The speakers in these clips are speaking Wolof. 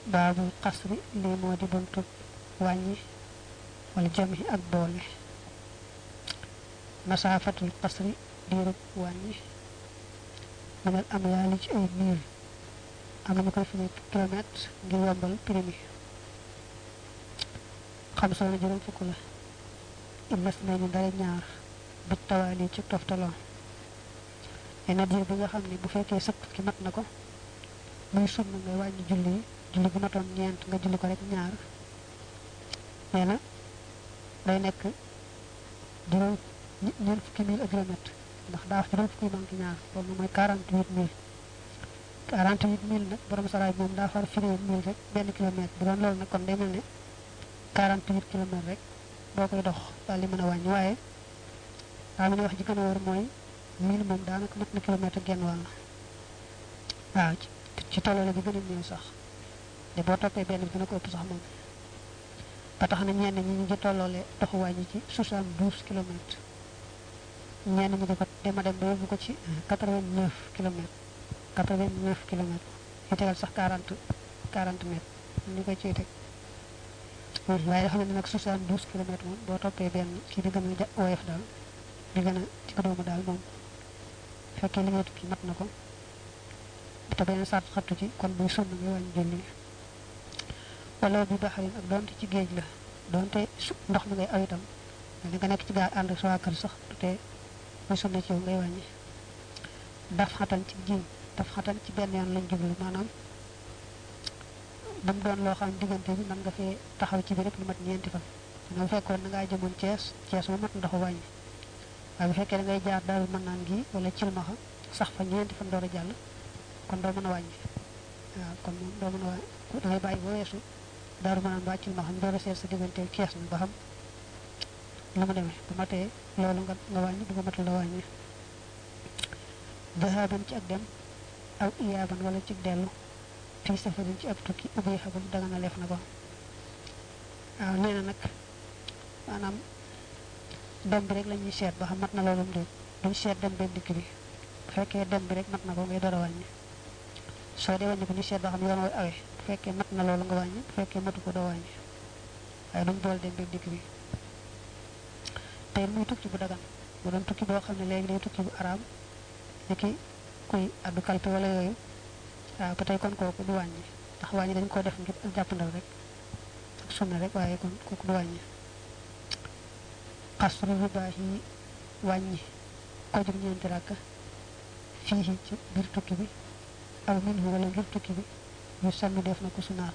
babul qasri li modi buntu wañi wala jami ak boole masafatul qasri dirub wañi manal am yaali ci ay mil am ñu koy fini kilomètre ngir yombal primi xam solo juroom fukk la imas nañu dara ñaar bi tawali ci toftalo ena dir bi nga xamni bu fekke sekk ki mat nako muy sunna ngay wañi julli bu maton ñent nga julli ko rek ñaar neena day nek juroom ñen fukki mil ak kilomètre ndax da wax juroom fukki manki ñaar loolu moy 48 nak borom saray mom da far firé mil rek ben kilomètre bu doon loolu nak kon day melni 48 kilomètre rek bokoy dox dal li mëna wañi waye da mëna wax ji gëna wër moy mil mom da nak mat na kilomètre genn wal waaw ci tolale bi gëna ñëw sax de bo topé ben bi dina ko ëpp sax mom ba tax na ñenn ñi ñu tollolé doxu wañi ci 72 km ñenn ñi ko dema dem ba yóbbu ko ci 89 km 89 km ci tegal sax 40 mètres ñu koy ci tek waaye xam ne nag 72 km moom boo toppee benn ci bi gën a woyof daal bi gën a ci ko doomu daal moom fekkee li ngay tukki mat na ko te benn saat xattu ci kon buy sonn nga wàññi julli wala bi baxarin ak donte ci géej la donte ndox mi ngay aw itam li nga nekk ci gaal ànd ak sa waa kër sax te muy sonn ci yow ngay wàññi daf xatan ci jiw daf xatan ci benn yoon lañ jublu maanaam bam doon lo xam digënté bi man nga fé taxaw ci bi rek lu mat ñenti fan nga fekkon nga jëmon Thiès mo mat ndox wañ waaye bu fekkee da ngay jaar daal mën naan gi wala ci maxa sax fa ñenti fan doora jall kon do mëna wañ waaw kon do mëna wañ da ngay bayyi bo yesu daaru mën naan ba ci maxa doora sét sa digënté Thiès na ba xam lu mu démé bu maté loolu nga wañ du ko mat la wañ dahaban ci ak dem aw iyaban wala ci delu fi safarin ci ab tukki ubay xabul daga na lef na ko waaw neena nak manam dem bi rek lañuy sét ba xam mat na loolum de duñ sét dem ben dikk bi fekkee dem bi rek mat na ko ngay dara wañi so de wañi ko ñu sét ba xam yoon way awé fekkee mat na loolu nga wañi fekkee matu ko do wañi ay duñ bol dem ben dikk bi tay muy tukki bu dagan bu doon tukki bo xamne légui day tukki bu arab niki kuy addu kalpe wala yoyu waaw patay kon koku du wañi tax wañi dañ ko def ngir jappandal rek ak sunna rek waye kon koku du wañi qasru ribahi wañi ko jëm ñent rak fi ci bir tukki bi aw min wala bir tukki bi ñu sannu def na ko sunna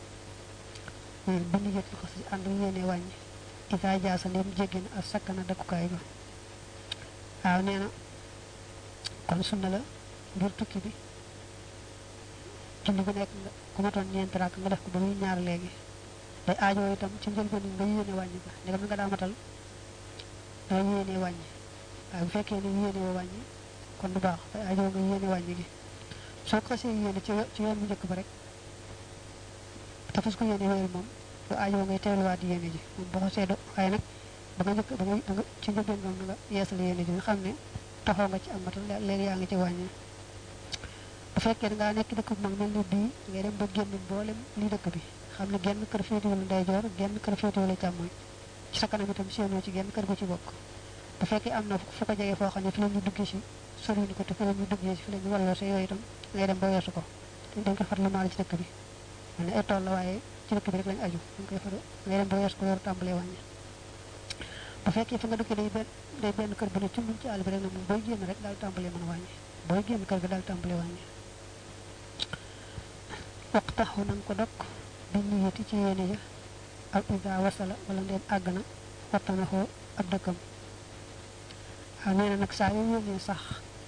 bu ñu jëtt ko ci and ñene wañi ita jaasa dem jéggen ak sakana dakukay ba waaw neena kon sunna la bir tukki bi julli bu nek ku ma ton ñent rak nga def ko ba muy ñaar legi day aajo itam ci jël ko nga yéene wañi ko ne nga da matal da yéene wañi bu fekkee ni yéene wañi kon du baax day aajo nga yéene wañi gi so ko ci yéene ci yoon bu njëkk ba rek ta fas ko yéene wéyal moom du aajo ngay teewlu waat yéene ji moom boo xasee do waaye nag ba nga njëkk ba nga ci njëbbeen moom nga yeesal yéene ji nga xam ne taxaw nga ci am matal léegi yaa ngi ci wàññi bu fekkee nga nekk dëkk bu mag mel ni bii ngay dem ba génn mboolem li dëkk bi xam ne genn kër féete wala ndeyjoor genn kër féete wala càmmoñ ci sa kanam itam séenoo ci genn kër gu ci bokk bu fekkee am na fu ko jege foo xam ne fi la ñu duggee si soriwuñu ko te fi la ñu duggee si fi la ñu walloo sa yooyu itam ngay dem ba weesu ko te dañ ko farlu maal ci dëkk bi man ay tool la waaye ci dëkk bi rek lañ aju dañ koy faru ngay dem ba weesu ko yor tàmbalee wàññi bu fekkee fa nga dëkk day benn kër bu ne ci muñ ci àll bi rek na moom booy génn rek daal tàmbalee mën a wàññi booy génn kër ga daal tàmbalee wàññi waqtahu nang ko dok bi niyati ci yene ja ak ida wasala wala ndem agna watanahu ak dëkkam neena nak saa yu yene sax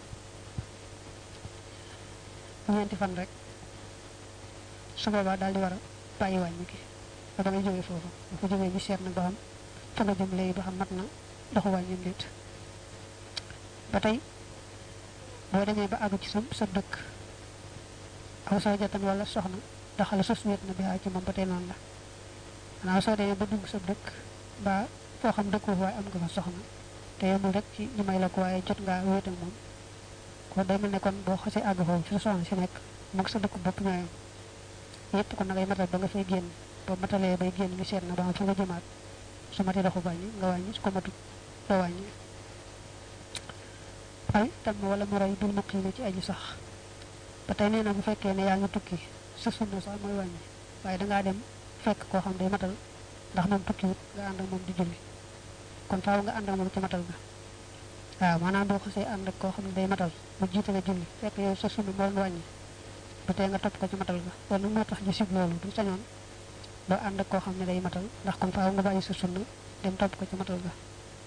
ñenti fan rek su boba dal di wara bayyi wañu ki da ngay joge fofu ko joge ñu seet na ba xam fa nga jëm lay ba xam mat na doxu wañu nit ba tay bo demé ba ag ci sa dëkk aw sa jatan wala soxna daxal sos wet na biha ci mom batay non la ana so demé ba dugg sa dëkk ba fo xam dëkk way am nga fa soxna te yamul rek ci ñu may la ko waye jot nga wet ak mom ko day melne kon bo xasse ag fo ci soxna ci nek mo sa dëkk bop ñoy yépp kon na ngay matal ba nga fay génn ba matalee bay génn ñu seet na ba fa nga jëmaat su matee doxu wàññi nga wàññi su ko matut doo wàññi ay tam wala mu roy bil muqiimi ci aji sax ba tey nee na bu fekkee ne yaa ngi tukki sa sunna sax mooy wàññi waaye dangaa dem fekk koo xam day matal ndax moom tukkiwut nga ànd ak moom di julli kon faaw nga ànd ak moom ci matal ga waaw maanaam boo xasee ànd ak koo xam ne day matal mu jiite la julli fekk yow sa sunna moo doon wàññi ba tey nga topp ko ci matal ga loolu moo tax ñu sib loolu du sañoon doo ànd ak koo xam ne day matal ndax kon faaw nga bàyyi sa sunna dem topp ko ci matal ga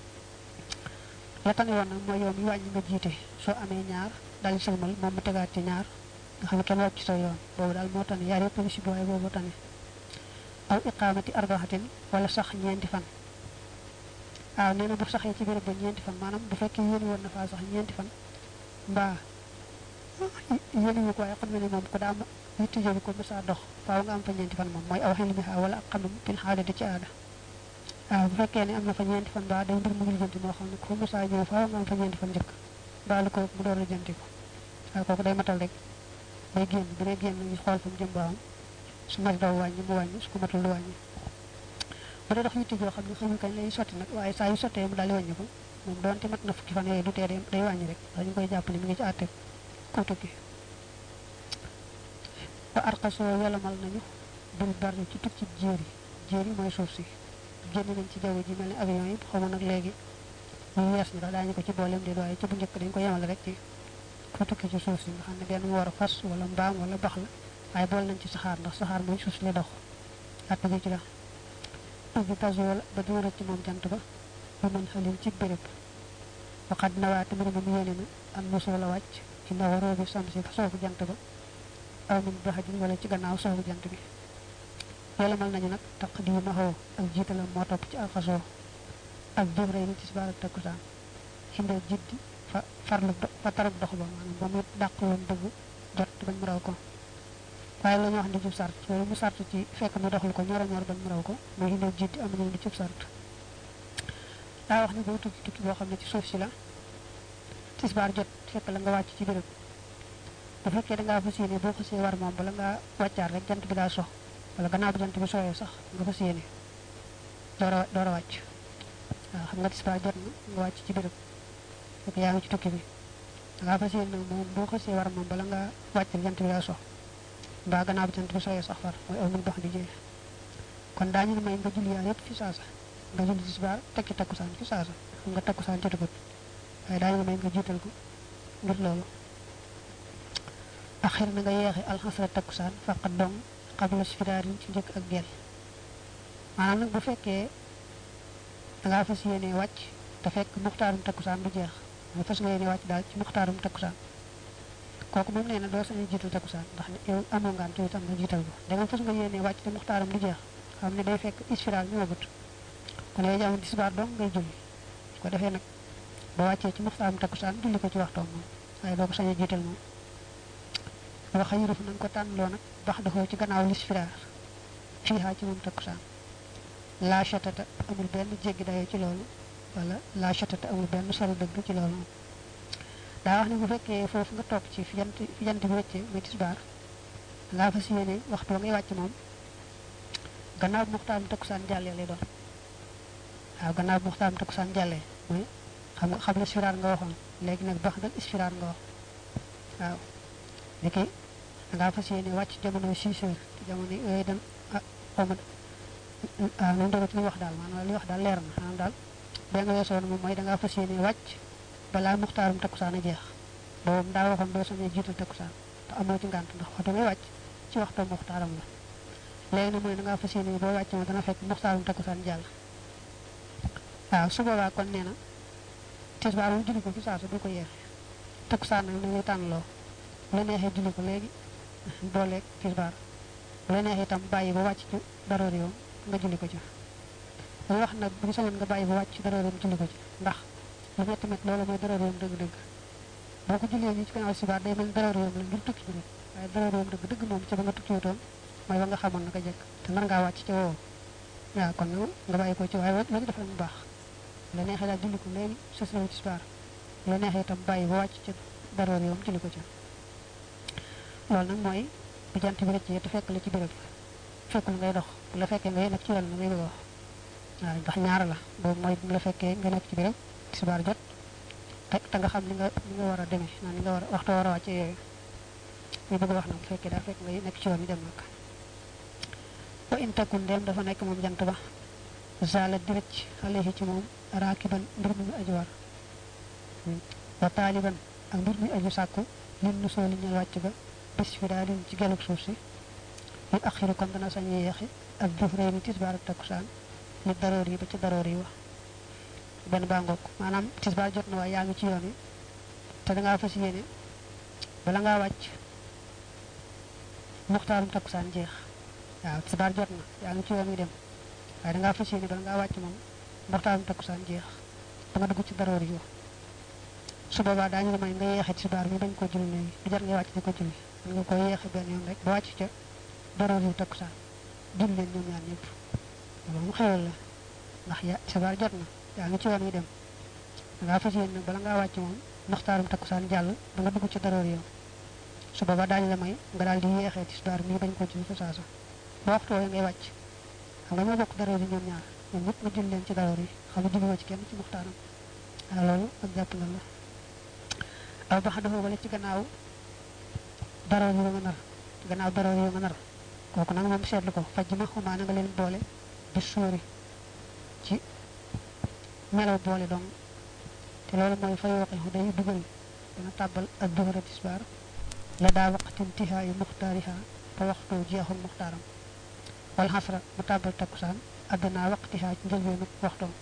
la tane woon nag mooy yow mi wàññi nga jiite soo amee ñaar daal di sëlmal moom mu tegaat ci ñaar nga xam ne kenn wàcc ci sa yoon boobu daal moo tane yaar yëpp ñu sib waaye boobu tane aw iqaamati arbaatin wala sax ñeenti fan waaw nee na bu saxee ci béréb ba ñeenti fan maanaam bu fekkee yéen woon na faa sax ñeenti fan mbaa yéen wu ko waaye xam ne ne moom ko daa am yitte jëli ko mësaa dox faaw nga am fa ñeenti fan moom mooy aw xel mi wala ak xamam fin xaale di ci aada waaw bu fekkee ne am na fa ñeenti fan mbaa day mbir mu lijjanti moo xam ne ko mësaa ñëw faaw nga am fa ñeenti fan njëkk mbaa lu ko mu door lijjanti ko waaw kooku day matal rek day génn bu dee génn ñu xool fa mu jëm baam su mat daw wàññi mu wàññi su ko matul lu wàññi bu dee dox yitte joo xam ne xamul kañ lay sotti nag waaye saa yu sottee mu daal di wàññi ko moom doonte mat na fukki fan yooyu du tee day wàññi rek ndax ñu koy jàpp ne mi ngi ci àtte ku tukki ba arqasoo yelamal nañu bil bari ci tukki jéeri mooy suuf si génn nañ ci jaww ji mel ni avion yi xaw ma nag léegi ñu yees ñi dax daañu ko ci booleem di waaye ci bu njëkk dañ ko yemal rek ci ku tukki ci suuf si nga xam ne benn mu war a fas wala mbaam wala bax la waaye boole nañ ci saxaar ndax saxaar mooy suuf si la dox àtte gi ci la ubbi tasu wala ba dina rëcc moom jant ba bu mën xalil ci béréb waxat nawaate mbir moom yéene na am mosoo la wàcc ci ndaw roobi sam si soofu jant ba aw min baxajin wala ci gannaaw soofu jant bi yolamal nañu nag taqdimahu ak jiitalam moo topp ci alxasoo ak jëf rey ni tisbaar ak takkusaan xindal jiddi fa tarab dox ba maanaam ba mu dàq woon dëgg jot bañ mu raw ko waaye la ñu wax ne jub sart loolu mu sart ci fekk mu doxal ko ñor a ñor bañ mu raw ko muy xindal jiddi am nañu di jub sart daa wax ne boo tukki boo xam ne ci suuf si la tisbaar jot fekk la nga wàcc ci béréb bu fekkee da ngaa fas yéene boo xasee war moom bala ngaa wàccaat rek jant bi daa sox wala gannaaw bi jant bi sooyee sax nga fas yéene door a wàcc waaw xam nga tisbaar jot na nga wàcc ci béréb fekk yaa ngi ci tukki bi da ngaa fas yéene moom boo xasee war moom bala ngaa wàcc rek jant bi daa sox mbaa gannaaw bi jant bi sooyee sax far mooy aw mun dox di jee kon daañu ne may nga julli yaar yëpp fi saasa nga julli tisbaar tekki takkusaan fi saasa xam nga takkusaan jotagut waaye daañu ne may nga jiital ko ngir loolu axir na nga yeexe alxasra takkusaan faqat dong xabla sfiraar yi ci njëkk ak gel maanaam nag bu fekkee dangaa fas yéene wàcc te fekk muxtaarum takkusaan du jeex mooy fas nga yéene wàcc daal ci muxtaarum takkusaan kooku moom nee na doo sañu jiital takkusaan ndax yow amoo ngaan ci itam nga jiital ko da nga fas nga yéene wàcc te muxtaaram du jeex xam ne day fekk isfiraar ñëwagut kon yow jaamu tisbaar dong ngay julli ko defee nag boo wàccee ci muxtaarum takkusaan julli ko ci waxtoom moom waaye doo ko sañu jiital moom waxa yuruf nañ ko tànnloo nag bax daxoo ci gannaaw lisfiraar fiihaa ci moom takkusaan laa chatata amul benn jéggi dayoo ci loolu wala laa chatata amul benn sori dëgg ci loolu daa wax ne bu fekkee foofu nga toog ci fi jant bi wëccee muy tisbaar ngaa fas yéene waxtu ba ngay wàcc moom gannaaw bu muxtaarum takkusaan jàllee lay doon waaw gannaaw bu muxtaarum takkusaan jàllee mooy xam la isfiraar nga waxoon léegi nag bax dal isfiraar nga wax waaw léegi dangaa fas yéene wàcc jamono 6 heures te jamono yooyu dem xawma nu mu demee li wax daal maanaam li wax daal leer na maanaam daal ba nga weesoon moom mooy dangaa fas yéene wàcc balaa muxtaarum takkusaan a jeex boobu daa waxoon doo sañee jiital takkusaan te amoo ci ngànt ndax waxtu ngay wàcc ci waxtu muxtaaram la léegi nag mooy dangaa fas yéene boo wàcc ma dana fekk muxtaarum takkusaan jàll waaw su boobaa kon nee na tisbaar mu julli ko fi saasa du ko yeexe takkusaan nag nañuy tànnloo bu la neexee julli ko léegi booleeg tisbaar bu la neexee itam bàyyi ba wàcc ci daroor yoom nga julli ko ci dañuy wax nag bu ñu sañoon nga bàyyi ba wàcc ci daroor yoom julli ko ci ndax lu metti met loolu mooy daroor yoom dëgg-dëgg boo ko jullee nii ci gannaaw tisbaar day mel ni daroor yoom la ngir tukki bi rek waaye daroor yoom dëgg moom ca ba nga tukki wutoon mooy ba nga xamoon naka jekk te nar ngaa wàcc ca woowu waaw kon nga bàyyi ko ci waaye loolu defal mu baax la neexee daal julli ko léegi sës la tisbaar la neexee itam bàyyi ba wàcc ci daroor yoom julli ko ci loolu nag mooy bu jant bi rëccee te fekk la ci béréb fekkul ngay dox bu la fekkee ngay nekk ci yoon ngay bëgg wax waaw ndax ñaar la boobu mooy bu la fekkee nga nekk ci béréb tisbaar jot te nga xam ni nga war a demee naa ni nga war a waxtu war a wàcce yooyu muy bëgg wax na bu fekkee daa fekk ngay nekk ci yoon yi dem nag wa in takun dem dafa nekk moom jant ba zala di rëcc alayhi ci moom raakiban mbir mi aju war wa taaliban ak mbir mi aju sàkku lin nu sooli ñal wàcc ga bis fi daal di ci gelug suuf si yu axiru kon dana sañ yeexi ak duhurayni tisbaar ak takkusaan li daroor yi ba ci daroor yi wax benn baa ngoog maanaam tisbaar jot na waaye yaa ngi ci yoon wi te dangaa fas yéene bala ngaa wàcc muxtaarum takkusaan jeex waaw tisbaar jot na yaa ngi ci yoon wi dem waaye dangaa fas yéene bala ngaa wàcc moom muxtaarum takkusaan jeex ba nga dugg ci daroor yi wax su boobaa daañu la may nga yeexe tisbaar bi bañ ko julli léegi du jar nga wàcc di ko julli mën nga ko yeexe benn yoon rek ba wàcc ca daroor yi takkusaan julli leen ñoom ñaar ñëpp loolu mu xewal la ndax ya tisbaar jot na yaa ngi ci yoon wi dem dangaa fas yéene nag bala ngaa wàcc moom muxtaarum takkusaan jàll ba nga dugg ci daroor yow su boobaa daañu la may nga daal di yeexee tisbaar mi bañ ko julli fa saasa ba waxtu wooyu ngay wàcc xam nga ñoo bokk daroor yi ñoom ñaar ñoom ñëpp nga julli leen ci daroor yi xam nga julliwoo ci kenn ci muxtaaram waaw loolu ak jàpp nga la aw bax dafa wala ci gannaaw daroor yi nga nar gannaaw daroor yi nga nar kooku nag moom seetlu ko faj ma xumaa na nga leen boole di suuri ci melaw boole dong te loolu mooy fay waxi xu day dugal dana tàbbal ak duhura tisbaar la daa waqtin tihaayu muxtaariha fa waxtu jeexul muxtaaram wal xasra mu tàbbal takkusaan addinaa waqtiha ci njëlbeenu waxtoom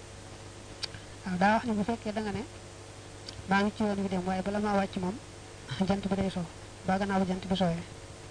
waaw daa wax ni bu fekkee da nga ne maa ngi ci yoon wi dem waaye bala maa wàcc moom jant bi day so ba gannaaw jant bi sooyee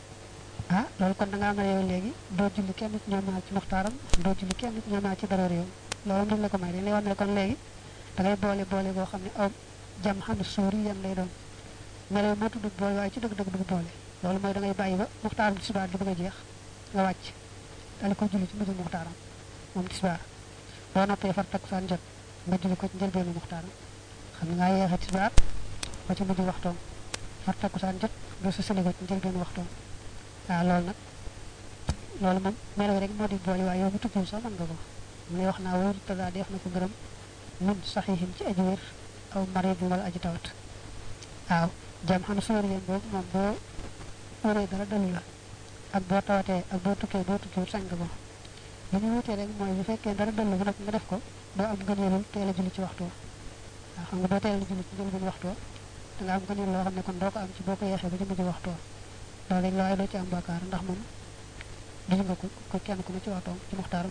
ah loolu kon da nga am na yow léegi doo julli kenn ci ñoom ñaar ci muxtaaram doo julli kenn ci ñoom ñaar ci daroor yow loolu duñ la ko may dañ lay wax ne kon léegi da ngay boole boo xam ne aw jam xam ne suuri yan lay doon melaw moo tudd boole waaye ci dëgg-dëgg du boole loolu mooy da ngay bàyyi ba muxtaaram tisbaar di bëgg a jeex nga wàcc dali ko julli ci mujj muxtaaram moom tisbaar boo noppee far takkusaan jot nga julli ko ci njëlbeenu muxtaaram xam nga yeexee tisbaar ba ci mujj waxtoom far takkusaan jot nga sësale ko ci njëlbeenu waxtoom waaw loolu nag loolu moom melaw rek moo di boole waaye yow bu tukkul sax mën nga ko mu lay wax naa wóor te daa def na ko gërëm min saxiixin ci aji wér aw marid wala aji tawat waaw jam xam soor yéen boobu moom boo wéree dara dalu la ak boo tawatee ak boo tukkiwut sañ nga ko li ñu wutee rek mooy bu fekkee dara dalu bu nag nga def ko doo am gëneelul teel a julli ci waxtu waaw xam nga doo teel a julli ci njëlbeen waxtu da nga am gëneel loo xam ne kon doo ko am ci boo ko yeexee ba ci mujj waxtu loolu rek la waaye doo ci am bàkkaar ndax moom gis nga ko kenn ku ne ci waxtoom ci muxtaaram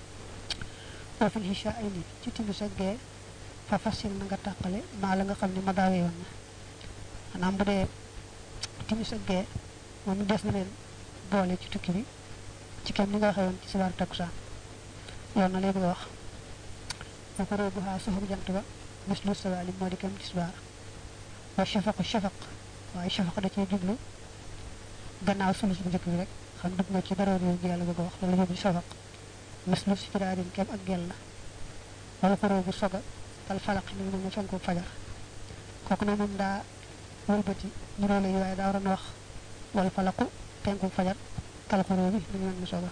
wa fil hisha ay ni ci timis ak gee fa fasil na nga tàqale maa la nga xam ne ma daawee woon na maanaam bu dee timis ak gee moom des na leen boole ci tukki bi ci kem ni nga waxee woon ci sibaar takkusaan loolu na lay bëgg a wax wa ko roobu xaa soxum jant ba mislu sawaali moo di kem tisbaar wa shafaq waaye shafaq da cee jublu gannaaw sulus bu njëkk bi rek xam dugg nga ci daroor yooyu yàlla bëgg a wax loolu jublu shafaq mislu si firaarin kem ak gel la wala xuroo bu soga tal falaq mi ngi ne fenku fajar kooku ne moom daa wëlbati niroole yi waaye daa waroon wax wal falaqu penku fajar tal xuroo bi mi ngi mel ni soga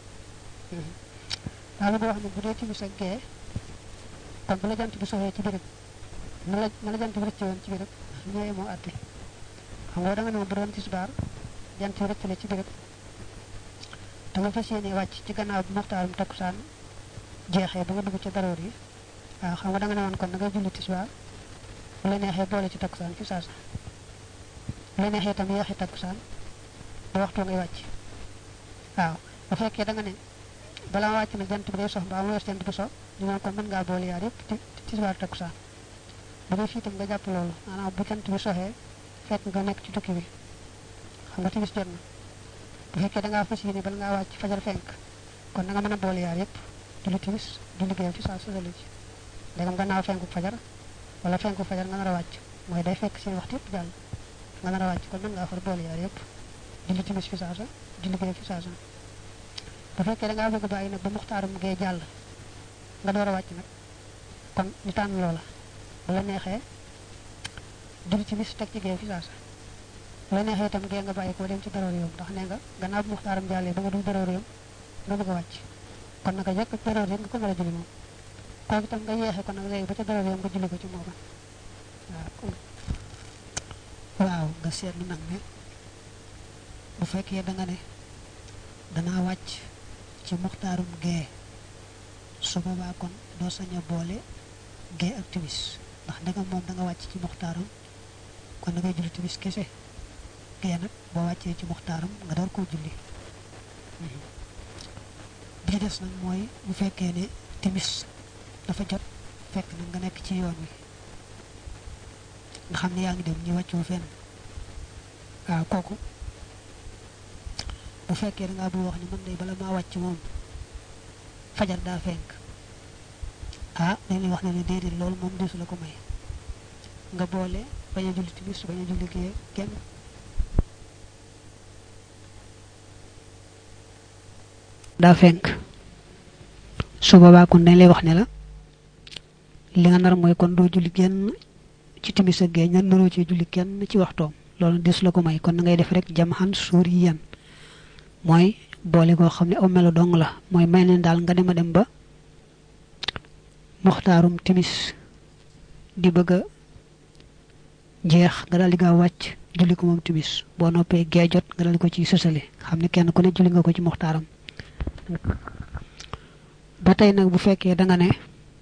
daa bëgg wax ne bu dee timis ak gee kon bu la jant bi soxee ci béréb na la jant bi rëcce woon ci béréb ñooy moo àtte xam nga da nga ne bu doon tisbaar jant bi rëccale ci béréb da nga fas yéene wàcc ci gannaaw bi muxtaarum takkusaan jeexee ba nga dugg ci daroor yi waaw xam nga da nga ne woon kon da nga julli tisbaar bu la neexee boole ci takkusaan fi saasa bu la neexee itam yeexi takkusaan ba waxtu ngay wàcc waaw bu fekkee da nga ne balaa wàcc nag jant bi day sox mbaa mu wees jant bi so ñu naan kon mën ngaa boole yaar yëpp ci tisbaar takkusaan bu dee fii itam nga jàpp loolu maanaam bu jant bi soxee fekk nga nekk ci tukki bi xam nga timis jot na bu fekkee da ngaa fas yéene bala ngaa wàcc fajar fenk kon da nga mën a boole yaar yëpp julli timis di liggéeyam fi saa sosali ci ndegam gannaaw fenku fajar wala fenku fajar nga nar a wàcc mooy day fekk seen waxtu yëpp jàll nga nar a wàcc kon mën ngaa far boole yaar yëpp julli timis fi saasa di liggéeyam fi saasa bu fekkee da ngaa bëgg bàyyi nag ba muxtaarum gee jàll nga door a wàcc nag kon ñu tànn loola bu la neexee julli timis teg ci gee fi saasa la neexee itam gee nga bàyyi ko dem ci daroor yoom ndax nee nga gannaaw bu muxtaaram jàllee ba nga dul daroor yoom nga bëgg a wàcc kon naka jekk daroor yoom nga ko mën a julli moom kooku itam nga yeexe ko nag léegi ba ca daroor yoom nga julli ko ci moo waaw nga seetlu nag ne bu fekkee da nga ne danaa wàcc ci muxtaarum gee su boobaa kon doo sañ a boole gee ak timis ndax ndegam moom da nga wàcc ci muxtaaram kon da ngay julli timis kese gee nag boo wàccee ci muxtaaram nga door koo julli bi ci des nag mooy bu fekkee ne timis dafa jot fekk nag nga nekk ci yoon wi nga xam ne yaa ngi dem ñu wàccoo fenn waaw kooku bu fekkee da ngaa bëgg wax ni man day bala maa wàcc moom fajar daa fenk dañ lay wax ne déedéet loolu moom desu la ko may nga boole bañ a julli timis bañ a julli gee kenn daa fenk su boobaa kon dañ lay wax ne la li nga nar mooy kon doo julli kenn ci timis ak gee ñan naroo ci julli kenn ci waxtoom loolu desu la ko may kon da ngay def rek jam xan suur yi yan mooy boole koo xam ne aw melo dong la mooy may leen daal nga dem a dem ba muxtaarum timis di bëgg a jeex nga daal di gaaw wàcc julli ko moom timis boo noppee gee jot nga daal di ko ci sësale xam ne kenn ku ne julli nga ko ci muxtaaram ba tey nag bu fekkee da nga ne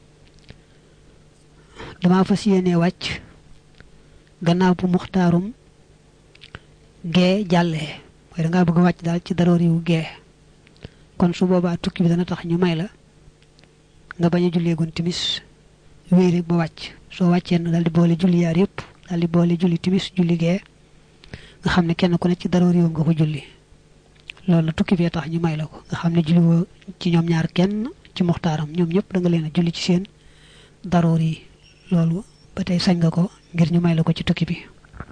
dama fas yéenee wàcc gannaaw bu muxtaarum gee jàllee mooy da ngaa bëgg a wàcc daal ci daroor yu gee kon su boobaa tukki bi dana tax ñu may la nga bañ a julleegoon timis wéy rek ba wàcc soo wàccee na daal di boole julli yaar yëpp daal di boole julli timis julli gee nga xam ne kenn ku ne ci daroor yu nga ko julli loolu la tukki bee tax ñu may la ko nga xam ne julli woo ci ñoom ñaar kenn ci muxtaaram ñoom ñëpp da nga leen a julli ci seen daroor yi loolu ba tey sañ nga ko ngir ñu may la ko ci tukki bi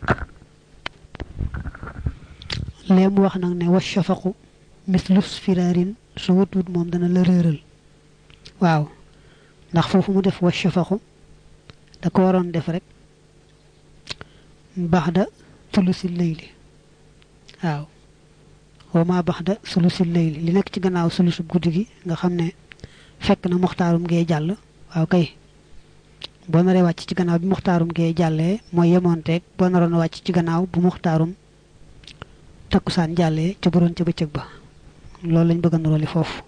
lee mu wax nag ne wa shafaqu mislus firaarin su wut moom dana la réeral waaw ndax foofu mu def wa shafaqu da ko waroon def rek baxda sulusi layli waaw wa ma baxda sulusi layli li nekk ci gannaaw sulusub guddi gi nga xam ne fekk na muxtaarum gee jàll waaw kay boo naree wàcc ci gannaaw bi muxtaarum gee jàllee mooy yemoonteeg boo naroon a wàcc ci gannaaw bu muxtaarum takkusaan jàllee ca buroon ca bëccëg ba loolu lañ bëgg a nuróoli foofu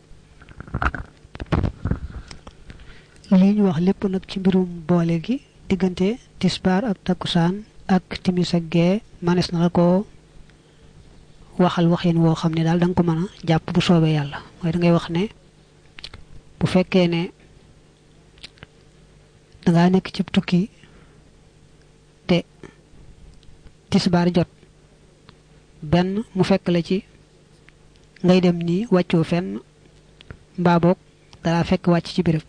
lii ñu wax lépp nag ci mbirum boole gi diggante tisbaar ak takkusaan ak timis ak gee manes na la ko waxal waxin woo xam ne daal da nga ko mën a jàpp bu soobee yàlla mooy da ngay wax ne bu fekkee ne dangaa nekk ci tukki te tisbaar jot benn mu fekk la ci ngay dem nii wàccoo fenn mbaa boog dara fekk wàcc ci béréb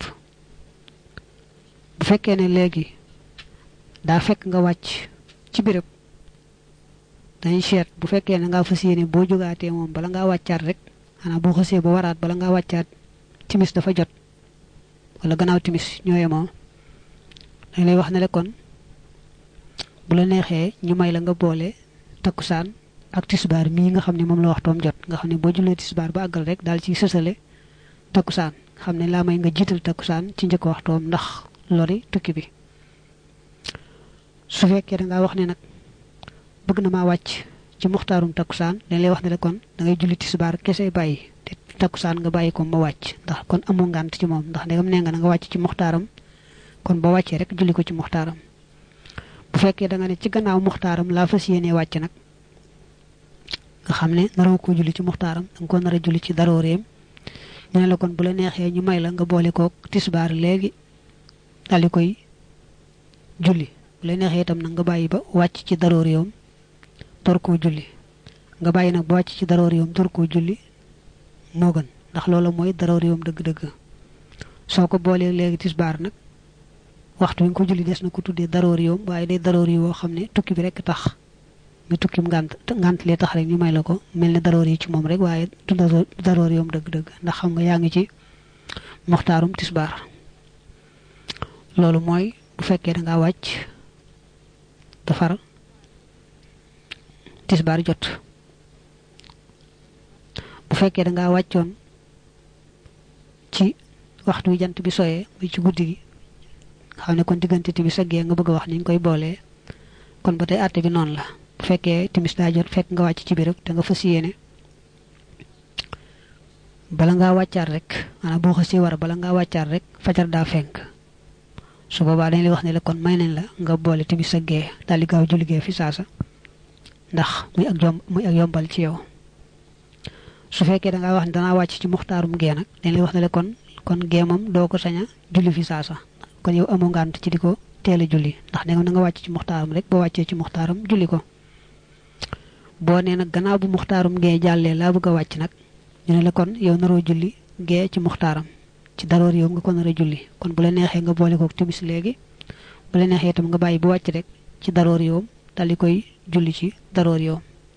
bu fekkee ne léegi daa fekk nga wàcc ci béréb dañuy seet bu fekkee ne nga fas yéene boo jógaatee moom bala ngaa wàccaat rek xanaa boo xasee ba waraat bala ngaa wàccaat timis dafa jot wala gannaaw timis ñooye moom dañ lay wax ne le kon bu la neexee ñu may la nga boole takkusaan ak tisbaar mii nga xam ne moom la waxtoom jot nga xam ne boo jullee tisbaar ba àggal rek daal ci sësale takkusaan xam ne laa may nga jiital takkusaan ci njëkk waxtoom ndax lori tukki bi su fekkee da ngaa wax ne nag bëgg na maa wàcc ci muxtaarum takkusaan dañ lay wax ne le kon da ngay julli tisbaar kese bàyyi te takkusaan nga bàyyi ko ma wàcc ndax kon amoo ngànt ci moom ndax ndegam nee nga na nga wàcc ci muxtaaram kon boo wàccee rek julli ko ci muxtaaram bu fekkee da nga ne ci gannaaw muxtaaram laa fas yéenee wàcc nag nga xam ne naroo ko julli ci muxtaaram da nga ko nar a julli ci darooreem ñu ne la kon bu la neexee ñu may la nga boole kook tisbaar léegi daal di koy julli bu la neexee itam nag nga bàyyi ba wàcc ci darooreem door koo julli nga bàyyi nag ba wàcc ci darooreem door koo julli moo gën ndax loolu mooy darooreem dëgg-dëgg soo ko boolee léegi tisbaar nag waxtu wi nga ko julli des na ko tuddee darooreem waaye day daroori woo xam ne tukki bi rek tax mi tukkim ngànt lee tax rek ñu may la ko mel ne daroor yi ci moom rek waaye du daroor yoom dëgg-dëgg ndax xam nga yaa ngi ci muxtaarum tisbaar loolu mooy bu fekkee da ngaa wàcc dafar tisbaar jot bu fekkee da nga wàccoon ci waxtu wi jant bi soyee muy ci guddi gi xam ne kon diggante timis ak gee nga bëgg a wax ni ñu koy boolee kon ba tey àtte bi noonu la bu fekkee timis daa jot fekk nga wàcc ci béréb te nga fas yéene bala ngaa wàccaat rek maanaam boo xasee war bala ngaa wàccaat rek fajar daa fenk su boobaa dañ lay wax ne la kon may nañ la nga boole timis ak gee daal di gaaw julli gee fi saasa ndax muy ak yombal ci yow su fekkee da ngaa wax ne danaa wàcc ci muxtaarum gee nag dañ lay wax ne la kon gee moom doo ko sañ a julli fi saasa kon yow amoo ngànt ci di ko teel a julli ndax da nga wàcc ci muxtaaram rek boo wàccee ci muxtaaram julli ko boo nee nag gannaaw bu muxtaarum gee jàllee laa bëgg a wàcc nag ñu ne la kon yow naroo julli gee ci muxtaaram ci daroor yow nga ko nar a julli kon bu la neexee nga boole ko timis léegi bu la neexee itam nga bàyyi bu wàcc rek ci daroor yow dal di koy julli ci daroor yow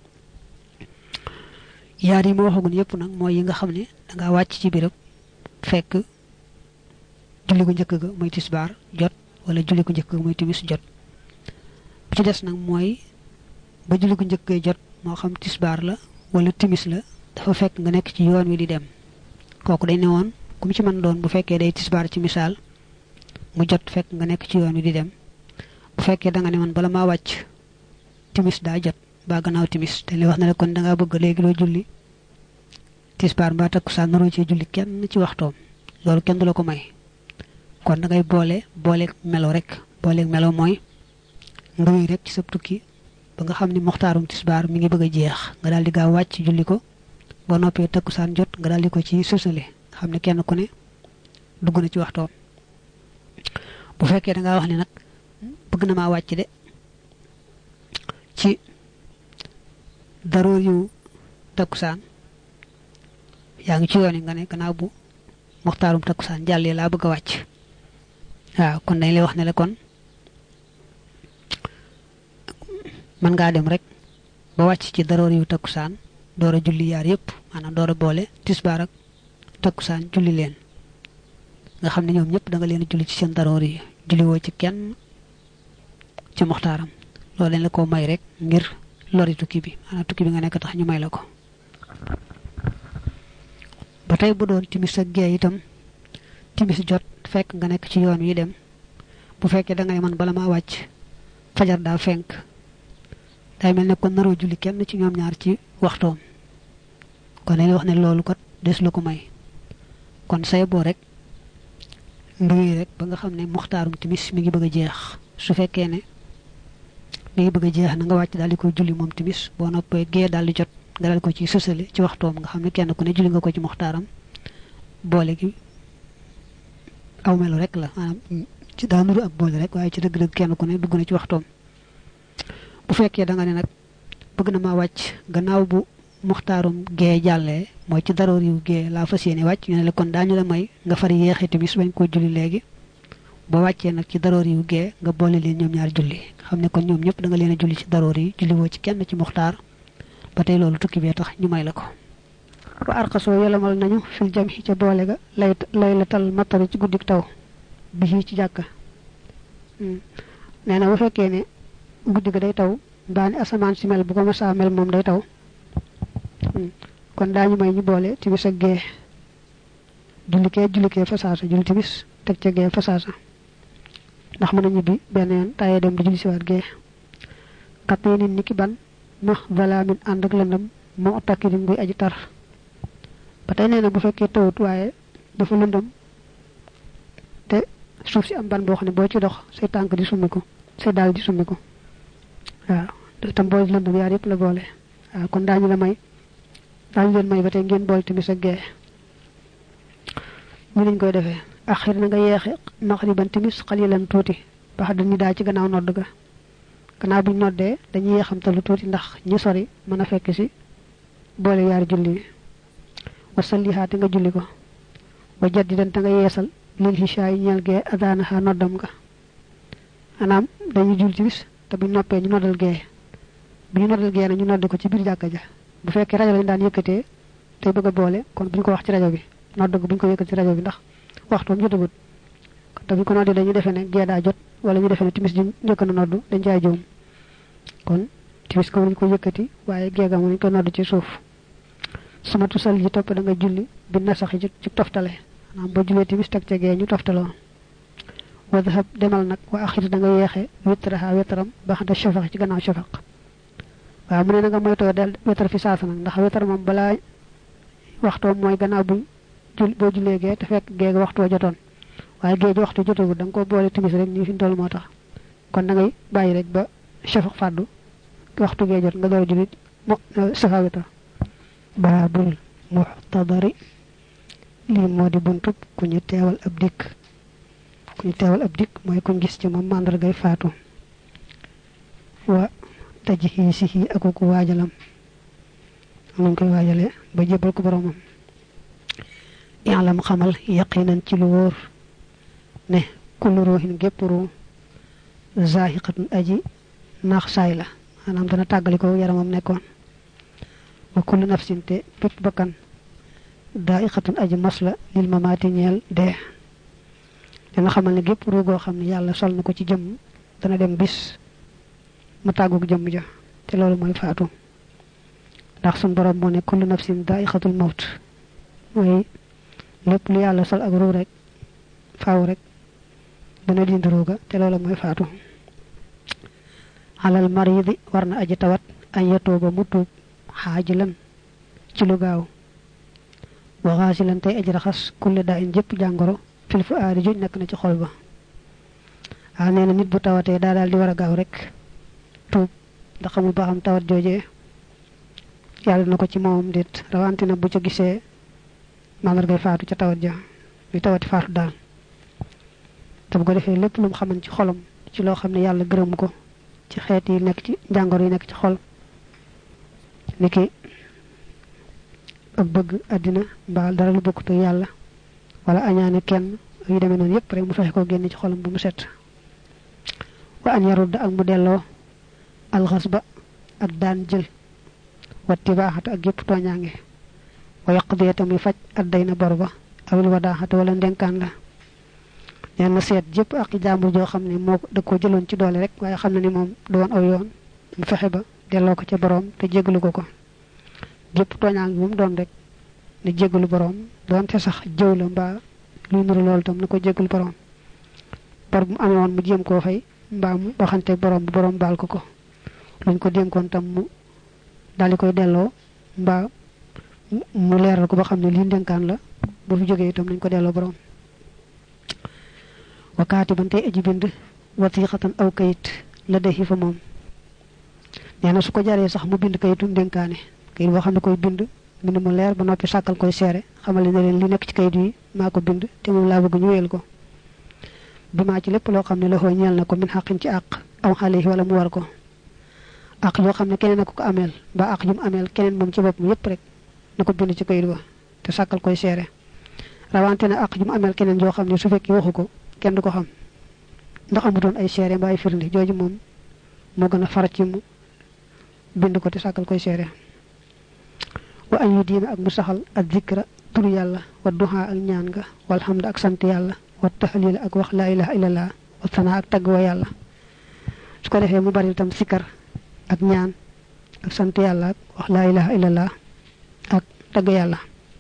yaar yi ma waxagun yépp nag mooy yi nga xam ne dangaa wàcc ci béréb fekk julli ko njëkk ga muy tisbaar jot wala julli ko njëkk ga muy timis jot bu ci des nag mooy ba julli ko njëkk ga jot moo xam tisbaar la wala timis la dafa fekk nga nekk ci yoon wi di dem kooku dañ ne woon ku mu ci mën doon bu fekkee day tisbaar ci misaal mu jot fekk nga nekk ci yoon wi di dem bu fekkee da nga ne man bala maa wàcc timis daa jot ba gannaaw timis te li wax na la kon da ngaa bëgg léegi doo julli tisbaar mbaa takkusaan naroo cee julli kenn ci waxtoom loolu kenn du la ko may kon da ngay booleeg melo rek booleeg melo mooy nga wéy rek ci sa tukki ba nga xam ni muxtaarum tisbaar mi ngi bëgg a jeex nga daal di gaaw wàcc julli ko boo noppee takkusaan jot nga daal di ko ci sësale xam ne kenn ku ne dugg na ci waxtoom bu fekkee da ngaa wax ne nag bëgg na maa wàcc de ci daroor yu takkusaan yaa ngi ci yoon yi nga ne gannaaw bu muxtaarum takkusaan jàllee laa bëgg a wàcc waaw kon dañ lay wax ne la kon mën ngaa dem rek ba wàcc ci daroor yu takkusaan door a julli yaar yépp maanaam door a boole tisbaar ak takkusaan julli leen nga xam ne ñoom ñëpp da nga leen a julli ci seen daroor yi julli woo ci kenn ci muxtaaram loolu dañ la ko may rek ngir lori tukki bi maanaam tukki bi nga nekk tax ñu may la ko ba tey bu doon timis ak gee itam timis jot fekk nga nekk ci yoon wi dem bu fekkee da ngay man bala maa wàcc fajar daa fenk day mel ne kon naroo julli kenn ci ñoom ñaar ci waxtoom kon dañuy wax ne loolu kat des la ko may kon say boo rek nduy rek ba nga xam ne muxtaarum timis mi ngi bëgg a jeex su fekkee ne mi ngi bëgg a jeex na nga wàcc daal di koy julli moom timis boo noppee gee daal di jot nga daal ko ci sësale ci waxtoom nga xam ne kenn ku ne julli nga ko ci muxtaaram boole gi aw melo rek la maanaam ci daa nuru ak boole rek waaye ci dëgg-dëgg kenn ku ne dugg na ci waxtoom bu fekkee da nga ne nag bëgg na maa wàcc gannaaw bu muxtaarum gee jàllee mooy ci daroor yu gee laa fas yéene wàcc ñu ne la kon daañu la may nga far yeexee timis bañ koo julli léegi boo wàccee nag ci daroor yu gee nga boole leen ñoom ñaar julli xam ne kon ñoom ñëpp da nga leen a julli ci daroor yi julli woo ci kenn ci muxtaar ba tey loolu tukki bee tax ñu may la ko wa arqasoo yolamal nañu fil jam ci ca boole ga laylatal matari ci guddik taw bi ci jàkka nee na bu fekkee ne guddi ga day taw mbaa ne asamaan si mel bu ko masaa mel moom day taw kon daañu may ñu boole timis ak gee julli kee fasaasa julli timis teg ca gee fasaasa ndax mën a ñibbi benn yoon tayee dem di julli siwaat gee kat yi nit ni ki ban ma valaamin ànd ak lëndam moo takki dim buy aji tar ba tey nee na bu fekkee tawut waaye dafa lëndam te suuf si am ban boo xam ne boo ci dox say tànk di summi ko say daal di summi ko waaw tam boole lëndam yaar yëpp la boole waaw kon daañu leen may ba tey ngeen boole timis ak gee ñu lañ koy defee axir na nga yeexe maxriban timis xalilan tuuti bax dañu daa ci gannaaw nodd ga gannaaw buñ noddee dañuy yeexamtalu tuuti ndax ñi sori mën a fekk si boole yaari julli wasallihaa te nga julli ko wa jaddidan te nga yeesal lil hishaa yi ñeel gee adaanaha noddam nga maanaam dañuy julli timis te buñ noppee ñu noddal gee bu ñu noddal gee na ñu noddi ko ci biir jàkka ja bu fekkee rajo lañ daan yëkkatee tey bëgg a boole kon buñ ko wax ci rajo bi nodd ko buñ ko yëkkati ci rajo bi ndax waxtoom jotagut te buñ ko noddee dañuy defee ne gee daa jot wala ñu defee ne timis ji njëkk na noddu dañ jaay joom kon timis ko ñu ko yëkkati waaye geega mu ñu ko nodd ci suuf sumatu sal ji topp da nga julli bi nasaxi ci toftale maanaam ba jullee timis teg ca gee ñu toftaloo wa dhahab demal nag wa axir da nga yeexe witraha witram baxda shafaq ci gannaaw shafaq waaw mu ne na nga moytoo del witr fi saasa nag ndax witr moom balaa waxtoo mooy gannaaw boo jullee gee te fekk gee waxtoo jotoon waaye gee waxtu jotagu da nga ko boole timis rek nii fi mu toll moo tax kon da ngay bàyyi rek ba shafaq fàddu waxtu gee jot nga door julli safa witr baabul muxtadari lii moo di buntub ku ñu teewal ab dikk mooy kuñ gis ci moom màndargay faatu wa tajhiisihi ak ko waajalam nuñ koy waajalee ba jébal ko boromam yàllam xamal yaqinan ci lu wóor ne kullu ruuhin gépp ruu zaahiqatun aji naax saay la maanaam dana tàggali ko yaramam nekkoon wa kullu nafsin te bépp bakkan daa'iqatun aji mos la lil mamaati ñeel dee dana xamal ne gépp ruu goo xam ne yàlla sol na ko ci jëmm dana dem bis mu tàgguk jëmm ja te loolu mooy faatu ndax sun borom moo ne kullu nafsin daa'iqatul mawt mooy lépp lu yàlla sol ak ruu rek faaw rek dana dindi ruuga te loolu mooy faatu alal maridi war na aji tawat añ yatooba mu tuub xaajilan ci lu gaaw wa xaasilan tey aji raxas kulle daa in jëpp jàngoro fil fu aadi juj nekk na ci xol ba waaw nee na nit bu tawatee daa daal di war a gaaw rek tuub ndax xamul ba xam tawat joojee yàlla na ko ci moomam déet rawantina bu ca gisee mandargay faatu ca tawat ja muy tawati faatu daal te bu ko defee lépp lu mu xaman ci xolam ci loo xam ne yàlla gërëm ko ci xeet yi nekk ci jàngoro yi nekk ci xol niki ak bëgg àddina mbaa dara lu bokkut ak yàlla wala añaane kenn ak yu demee noonu yépp rek mu fexe ko génne ci xolam bu mu set wa an yarudda ak mu delloo alxasba ak daan jël watti baaxata ak yépp tooñaange wa yaqdiya tamuy faj adday na bor ba awil wadaaxata wala ndenkaan la nee na seet jëpp ak jàmbur joo xam ne moo da ko jëloon ci doole rek waaye xam na ni moom du woon aw yoon mu fexe ba delloo ko ca boroom te jéggalu ko gépp tooñaange bu mu doon rek ne jéggalu boroom doonte sax jëw la mbaa luy nuru loolu tam na ko jéggalu boroom bor bu mu amee woon mu jéem koo fay mbaa mu waxante boroom bu boroom baal ko luñ ko dénkoon tam mu daldi koy delloo mbaa mu leeral ko ba xam ne lii ndenkaan la bu fi jógee itam nañ ko delloo boroom wa kaatiban tey aji bind watiqatan aw kayit la defi fa moom nee na su ko jaree sax mu bind kayitu ndenkaane kayit boo xam ne koy bind mu leer ba noppi sàkkal koy seere xamale ne leen li nekk ci kayit yi maa ko bind te moom laa bëgg ñu wéyal ko bi maa ci lépp loo xam ne la xoo ñeel na ko min xaqin ci àq aw xale yi wala mu war ko àq yoo xam ne keneen ak ko ameel ba àq yu mu ameel keneen moom ci bopp mu yépp rek na ko bind ci kayit ba te sàkkal koy seere rawante na àq yu mu ameel keneen yoo xam ne su fekkee waxu ko kenn du ko xam ndax amutoon ay seere mbaa ay firnde jooju moom moo gën a far ci mu bind ko te sàkkal koy seere wa an yu diina ak mu saxal ak zikra tur yàlla wa duha ak ñaan nga walhamda ak sant yàlla wa tahlila ak wax laa ilaha illallah wa sana ak tagg wa yàlla su ko defee mu bari itam sikkar ak ñaan ak sant yàlla ak wax laa ilaha illallah ak tagg yàlla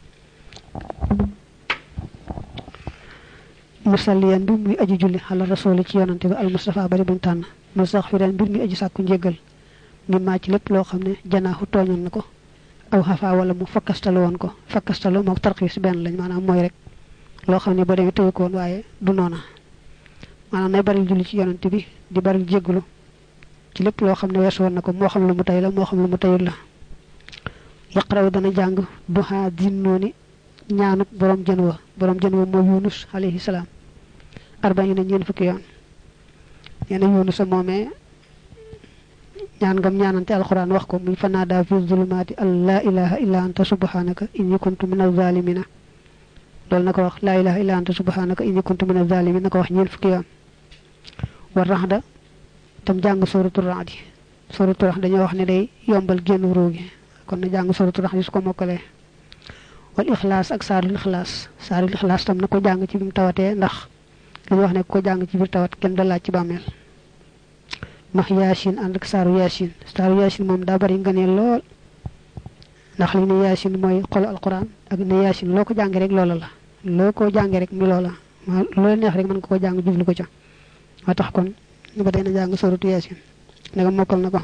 musalliyan mbir muy aji julli xala rasuli ci yonante bi al mustafa bari buñ tànn mustaxfiran mbir muy aji sàkku njéggal mi maa ci lépp loo xam ne janaaxu tooñoon na ko aw xafa wala mu fakkastalu woon ko fakkastalu mook tarxiis benn lañ maanaam mooy rek loo xam ne boo demee tëyu ko woon waaye du noona maanaam nay bari julli ci yonante bi di bari jéggalu ci lépp loo xam ne weesu woon na ko moo xam lu mu tay la moo xam lu mu tayul la yaqraw dana jàng duha dinnooni ñaanuk borom jën wa moo yunus alayhi salaam arbaina ñeen fukki yoon neena yunus moomee ñaan ngam ñaanante alquran wax ko muy fanada fi zulumaati alla ilaha illa anta subhanaka inni kuntu minaz zalimina loolu na ko wax la ilaha illa anta subhanaka inni kuntu minaz zalimin na ko wax ñeen fukki yoon war raxda tam jàng suratul raxd suratul raxd dañoo wax ne day yombal génn ruugi kon na jàng suratul raxd su ko mokkalee wal ikhlas ak saarul ikhlas tam na ko jàng ci bimu tawatee ndax dañu wax ne ko jàng ci biir tawat kenn da laaj ci bàmmeel max yaasin ànd ak saaru yaasin moom daa bari ngëneel lool ndax li ne yaasin mooy xolu alquran ak ne yaasin loo ko jànge rek loola la loo ko jànge rek mi loola loola neex rek mën nga ko jàng jublu ko ca moo tax kon ñu ba tey na jàng suratu yaasin ndega mokkal na ko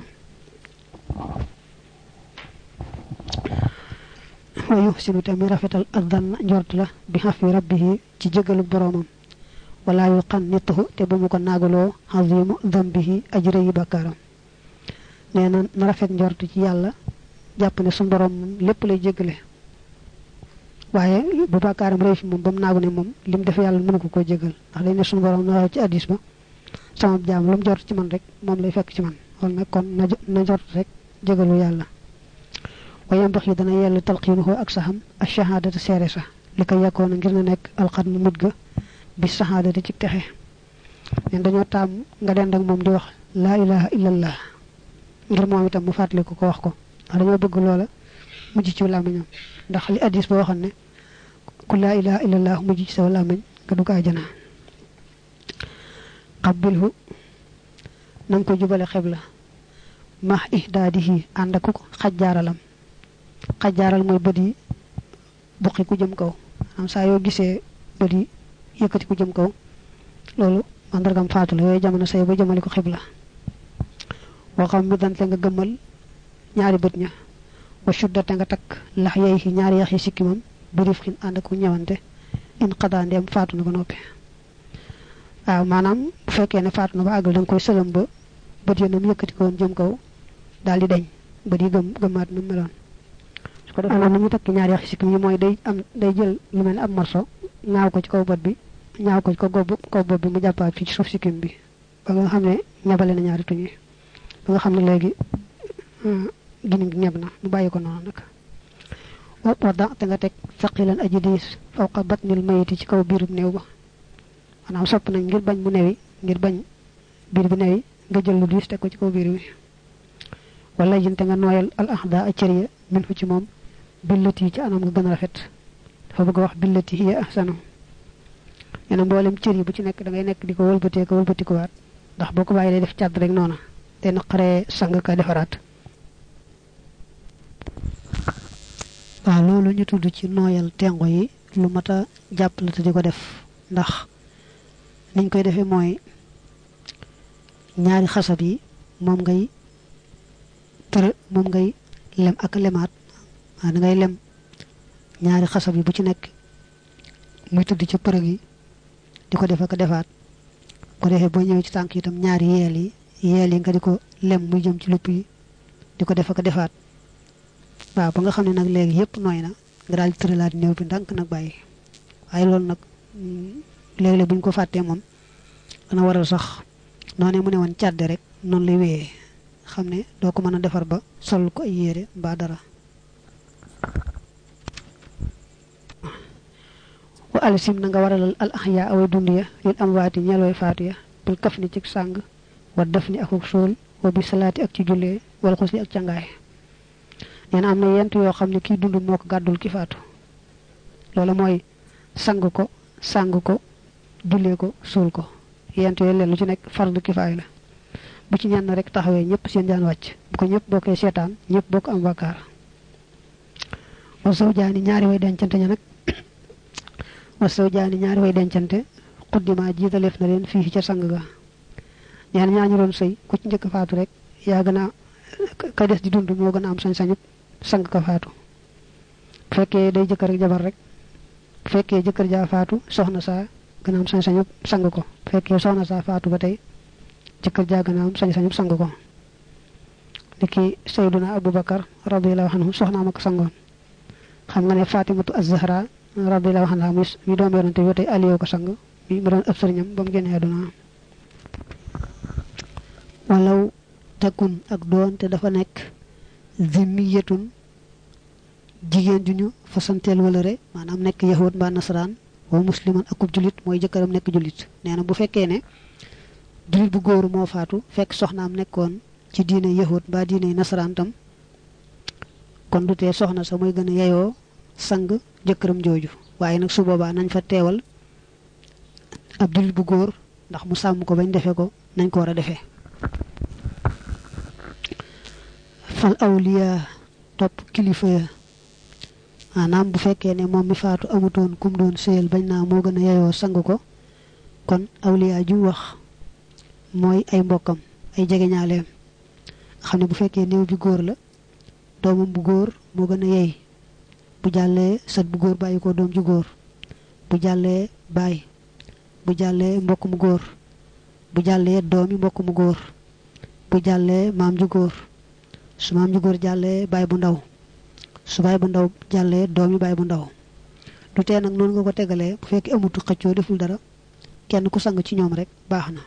wayu sinu tamit rafetal addan njort la bi xafi rabbihi ci jégalu boroomam wala yu xan nittuhu te bu mu ko naagaloo azimu dambihi ajre yi bakkaaram nee na na rafet njort ci yàlla jàpp ne suñu borom moom lépp lay jégale waaye bu bakkaaram réy fi moom ba mu naagu ne moom lim def yàlla mënu ko koo jégal ndax dañ ne suñu borom na ci addis ba sama jaam lu mu jort ci man rek moom lay fekk ci man xool nag kon na jort rek jégalu yàlla waaye mbax yi dana yell talqiinuhu ak saxam ak shahadata seere sa li ko yàkkoon ngir na nekk alxat mu mujj ga bi shahadati ci texe nen dañoo taam nga dend ak moom di wax laa ilaha illallah ngir moom itam mu fàttali ko wax ko ndax dañoo bëgg loola mujj ci làmmiñam ndax li addis ba waxoon ne ku laa ilaha illallah mujj ci sa làmmiñ nga du ko àjjana qabbilhu nanga ko jubale xibla max ihdaadihi ànd ak xajjaaral mooy bët yi buqi ku jëm kaw am saa yoo gisee bët yi yëkkati ku jëm kaw loolu mandargam faatu la yooyu jamono say ba jëmale ko xibla boo xam mi dante nga gëmmal ñaari bët ña wa shuddate nga takk lax yey yi ñaari yax yi sikkimam bi rif xin ànd ak ku ñëwante in xadaa ndeem faatu na ba noppi waaw maanaam bu fekkee ne faatu na ba àggal da nga koy sëlam ba bët yi nam yëkkati ko woon jëm kaw daal di deñ bët yi gëmmaat na meloon su ko defee na ñu takki ñaari yax yi sikkim yi mooy day jël lu mel ne ab morso ñaaw ko ci kaw bët bi ñaaw ko ci kaw bopp bi mu jàppaat fii ci suuf sikkim bi ba nga xam ne ñabale na ñaari tuñ yi ba nga xam ne léegi gini gi ñeb na mu bàyyi ko noonu nag wadda te nga teg saqilan aji diis fawqa batnil mayiti ci kaw biirub néew ba maanaam sopp nañ ngir bañ mu newi ngir bañ biir bi newi nga jël lu diis teg ko ci kaw biir bi wala jinte nga nooyal al ahda a cëriya min fu ci moom billati ci anam nga gën a rafet dafa bëgg a wax billati hiya ahsanu ñene mboolem cër yi bu ci nekk da ngay nekk di ko wëlbati ko waat ndax boo ko bàyyi day def càdd rek noona te naqaree sang ka defaraat waaw loolu ñu tudd ci nooyal tengo yi lu mat a jàpp la te di ko def ndax niñ koy defee mooy ñaari xasab yi moom ngay lem ak lemaat da ngay lem ñaari xasab yi bu ci nekk muy tudd ci përëg yi di ko def ak defaat ko defee boo ñëwee ci tànk itam ñaari yeel yi nga di ko lem muy jëm ci lupp yi di ko def ak defaat waaw ba nga xam ne nag léegi yëpp nooy na nga daal di tëralaat néew bi ndànk nag bàyyi waaye loolu nag léeg-léeg bu ñu ko fàttee moom dana waral sax noonee mu ne woon càdde rek noonu lay wéyee xam ne doo ko mën a defar ba sol ko ay yére mbaa dara wa alsim na nga waralal al ahya away dund ya lil amwaati ñelooy faatu ya bil kaf ni ci sàng wa def ni akuk suul wa bi salaati ak ci jullee wala xusli ak cangaay nee na am na yent yoo xam ne kii dund moo ko gàddul ki faatu loolu mooy sang ko jullee ko suul ko yent yooyu leen lu ci nekk fardu kifaaya la bu ci ñenn rek taxawee ñëpp seen jaan wàcc bu ko ñëpp bokkee seetaan ñëpp bokk am bakkaar wa zawjaani ñaari way dencante ña nag wa zawjaani ñaari way dencante xuddima jiitaleef na leen fii ca sang ga ñaan ñaañu doon sëy ku ci njëkk faatu rek yaa gën a ka des di dund moo gën a am sañ-sañu sang ka faatu bu fekkee day jëkkër ak jabar rek bu fekkee jëkkër jaa faatu soxna saa gën a am sañ-sañu sang ko bu fekkee soxna saa faatu ba tey jëkkër jaa gën a am sañ-sañu sang ko niki Sayyiduna Abubakar radiyallahu anhu soxnaam ak sangoon xam nga ne Fatimatu az-Zahra radiyallahu anha mi doom yonante bi tey Aliou ko sang mi mu doon ëpp sëriñam ba mu génnee àdduna walaw takun ak doon te dafa nekk zimmiyatun jigéen ju ñu fasanteel wala re maanaam nekk yahud mbaa nasaraan wa musliman akub julit mooy jëkkëram nekk julit nee na bu fekkee ne julit bu góor moo faatu fekk soxnaam nekkoon ci diine yahud mbaa diine nasaraan tam kon du tee soxna sa mooy gën a yeyoo sang jëkkëram jooju waaye nag su boobaa nañ fa teewal ab julit bu góor ndax mu sàmm ko bañ defee ko nañ ko war a defee fal awliya top kilifa ya maanaam bu fekkee ne moom mi faatu amutoon kum doon sëyal bañ naa moo gën a yeyoo sang ko kon awliya ju wax mooy ay mbokkam ay jegeñaaleem xam ne bu fekkee néew bi góor la doomam bu góor moo gën a yey bu jàllee sët bu góor bàyyi ko doom ju góor bu jàllee baay bu jàllee mbokk mu góor bu jàllee doomi mbokk mu góor bu jàllee maam ju góor su maam ju góor jàllee baay bu ndaw su baay bu ndaw jàllee doomi baay bu ndaw du tee nag noonu nga ko tegalee bu fekkee amutu xëccoo deful dara kenn ku sang ci ñoom rek baax na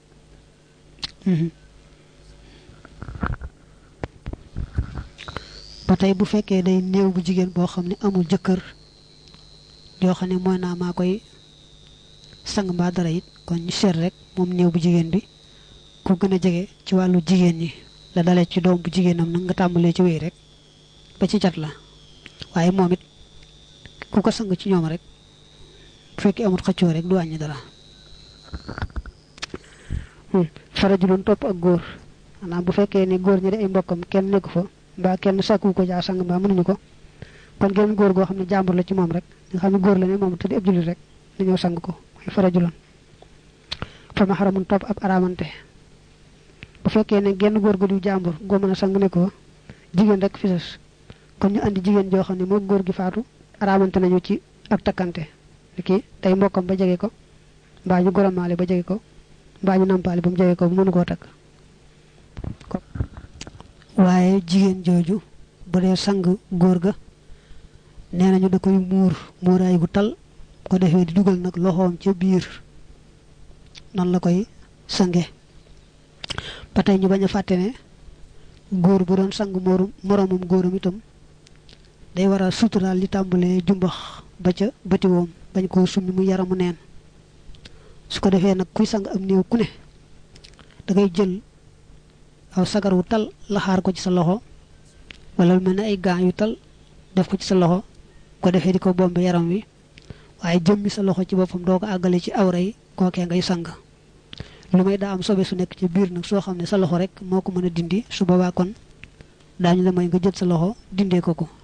ba tey bu fekkee day néew bu jigéen boo xam ne amul jëkkër joo xam ne mooy naa maa koy sang mbaa dara it kon ñu seet rek moom néew bu jigéen bi ku gën a jege ci wàllu jigéen ñi la dalee ci doom bu jigéenam nag nga tàmbalee ci wéy rek ba ci cat la waaye moom it ku ko sang ci ñoom rek bu fekkee amul xëccoo rek du wàññi dara farajulun topp ak góor maanaam bu fekkee ne góor ñi de ay mbokkam kenn nekku fa mbaa kenn sàkku ko jaa sang mbaa mënuñu ko kon genn góor goo xam ne jàmbur la ci moom rek nga xam ne góor la ne moom te di ab jullit rek dañoo sang ko mooy farajulun fa mahramun topp ab aramante bu fekkee ne genn góor gu du jàmbur goo mën a sang ne ko jigéen rek fi sës kon ñu andi jigéen joo xam ne moo góor gi faatu aramante nañu ci ak takkante ki tey mbokkam ba jege ko mbaa ñu goramaale ba jege ko mbaa ñu nampaale ba mu jege ko bu mënu koo takk waaye jigéen jooju bu dee sang góor ga nee nañu da koy muuraay gu tal ko defee di dugal nag loxoom ca biir noonu la koy sange ba tey ñu bañ a fàtte ne góor bu doon sang moroomam góoram itam day war a suturaal li tàmbalee jumbax ba ca bëtiwoom bañ koo summi mu yaramu neen su ko defee nag kuy sang am néew ku ne da ngay jël aw sagar wu tal laxaar ko ci sa loxo wala lu mel ne ay gants yu tal def ko ci sa loxo ko defee di ko bombe yaram wi waaye jëmmi sa loxo ci boppam doo ko àggale ci awra yi kookee ngay sang lu may daa am sobe su nekk ci biir nag soo xam ne sa loxo rek moo ko mën a dindi su boobaa kon daañu la may nga jël sa loxo dindee ko ko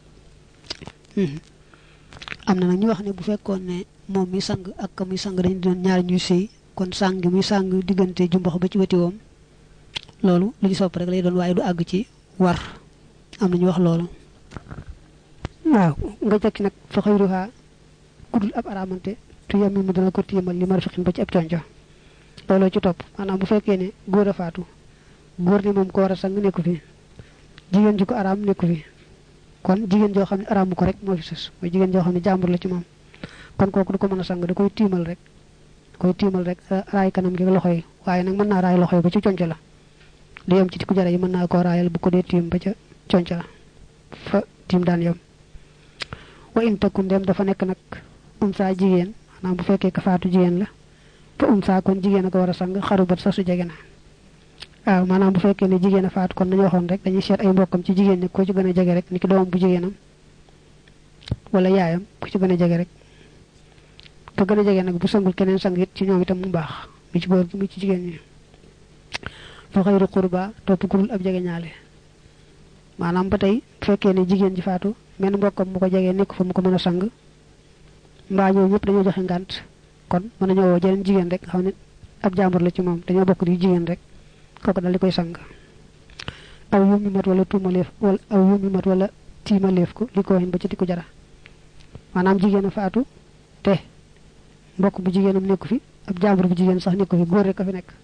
am na nag ñu wax ne bu fekkoon ne moom mi sang ak ka muy sang dañu doon ñaar ñuy sëy kon sang muy sang diggante jumbax ba ci wetiwoom loolu lu ñu sopp rek lay doon waaye du àgg ci war am na ñu wax loolu waaw nga jekki nag fa xëyruha kudul ab aramante tu yam mi mu dana ko tiimal li ma rafixin ba ci ab conco looloo ci topp maanaam bu fekkee ne góor a faatu góor ni moom ko war a sang nekku fi jigéen ji ko araam nekku fi kon jigéen joo xam ne araamu ko rek moo fi sës mooy jigéen joo xam ne jàmbur la ci moom kon kooku du ko mën a sang da koy tiimal rek raay kanam gi loxo yi waaye nag mën naa raay loxo yi ba ci conco la lu yem ci ku jara yi mën naa koo raayal bu ko dee tiim ba ca conco la fa tiim daan yem wa in takku ndem dafa nekk nag saa jigéen maanaam bu fekkee ka faatu jigéen la fa saa kon jigéen a ko war a sang xaru bat sa su jege na waaw maanaam bu fekkee ne jigéen a faatu kon dañu waxoon rek dañuy seet ay mbokkam ci jigéen ñi ko ci gën a jege rek ni ki doomam bu jigéenam wala yaayam ku ci gën a jege rek ka gën a jege nag bu sangul keneen sang it ci ñoom itam mu baax mu ci góor gi mu ci jigéen ñi fa xayru qurba topp gurul ab jege ñaale maanaam ba tey bu fekkee ne jigéen ji faatu menn mbokkam mu ko jegee nekk fa mu ko mën a sang mbaa ñoom ñëpp dañoo joxe ngànt kon mën nañoo woo jeneen jigéen rek xam ne ab jàmbur la ci moom dañoo bokk di jigéen rek kooku dal di koy sang aw yummi mat wala tuumaleef wala aw yummi mat wala tiimaleef ko li ko waxin ba ci di ko jara maanaam jigéen a faatu te mbokk bu jigéenam nekku fi ab jàmbur bu jigéen sax nekku fi góor rek a fi nekk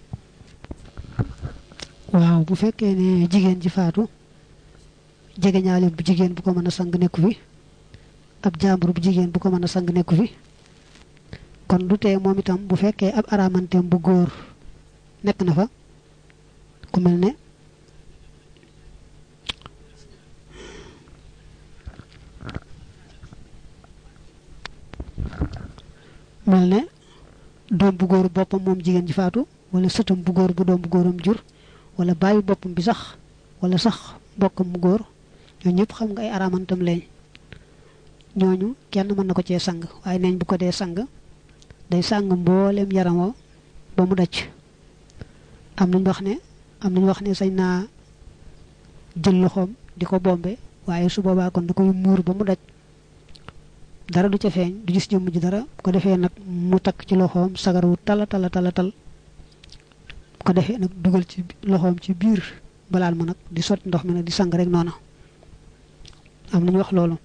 waaw bu fekkee ne jigéen ji faatu jege ñaale bu jigéen bu ko mën a sang nekku fi ab jàmbur bu jigéen bu ko mën a sang nekku fi kon du tee moom itam bu fekkee ab aramanteem bu góor nekk na fa ku mel ne doom bu góor boppam moom jigéen ji faatu wala sëtam bu góor bu doom bu góoram jur wala bàyyi boppam bi sax wala sax bokkam mu góor ñooñu ñëpp xam nga ay aramantam lañ ñooñu kenn mën na ko cee sang waaye neñ bu ko dee sang day sang mboolem yaramoo ba mu daj am nañu wax ne sañ naa jël loxom diko bombe waye su boba kon da koy mur ba mu daj dara du ca feñ du gis jëm ji dara ko defé nak mu tak ci loxom sagaru tal ko defé nak dugal ci loxom ci biir balal ma nak di sot ndox mi nak di sang rek nona am nañu wax lolu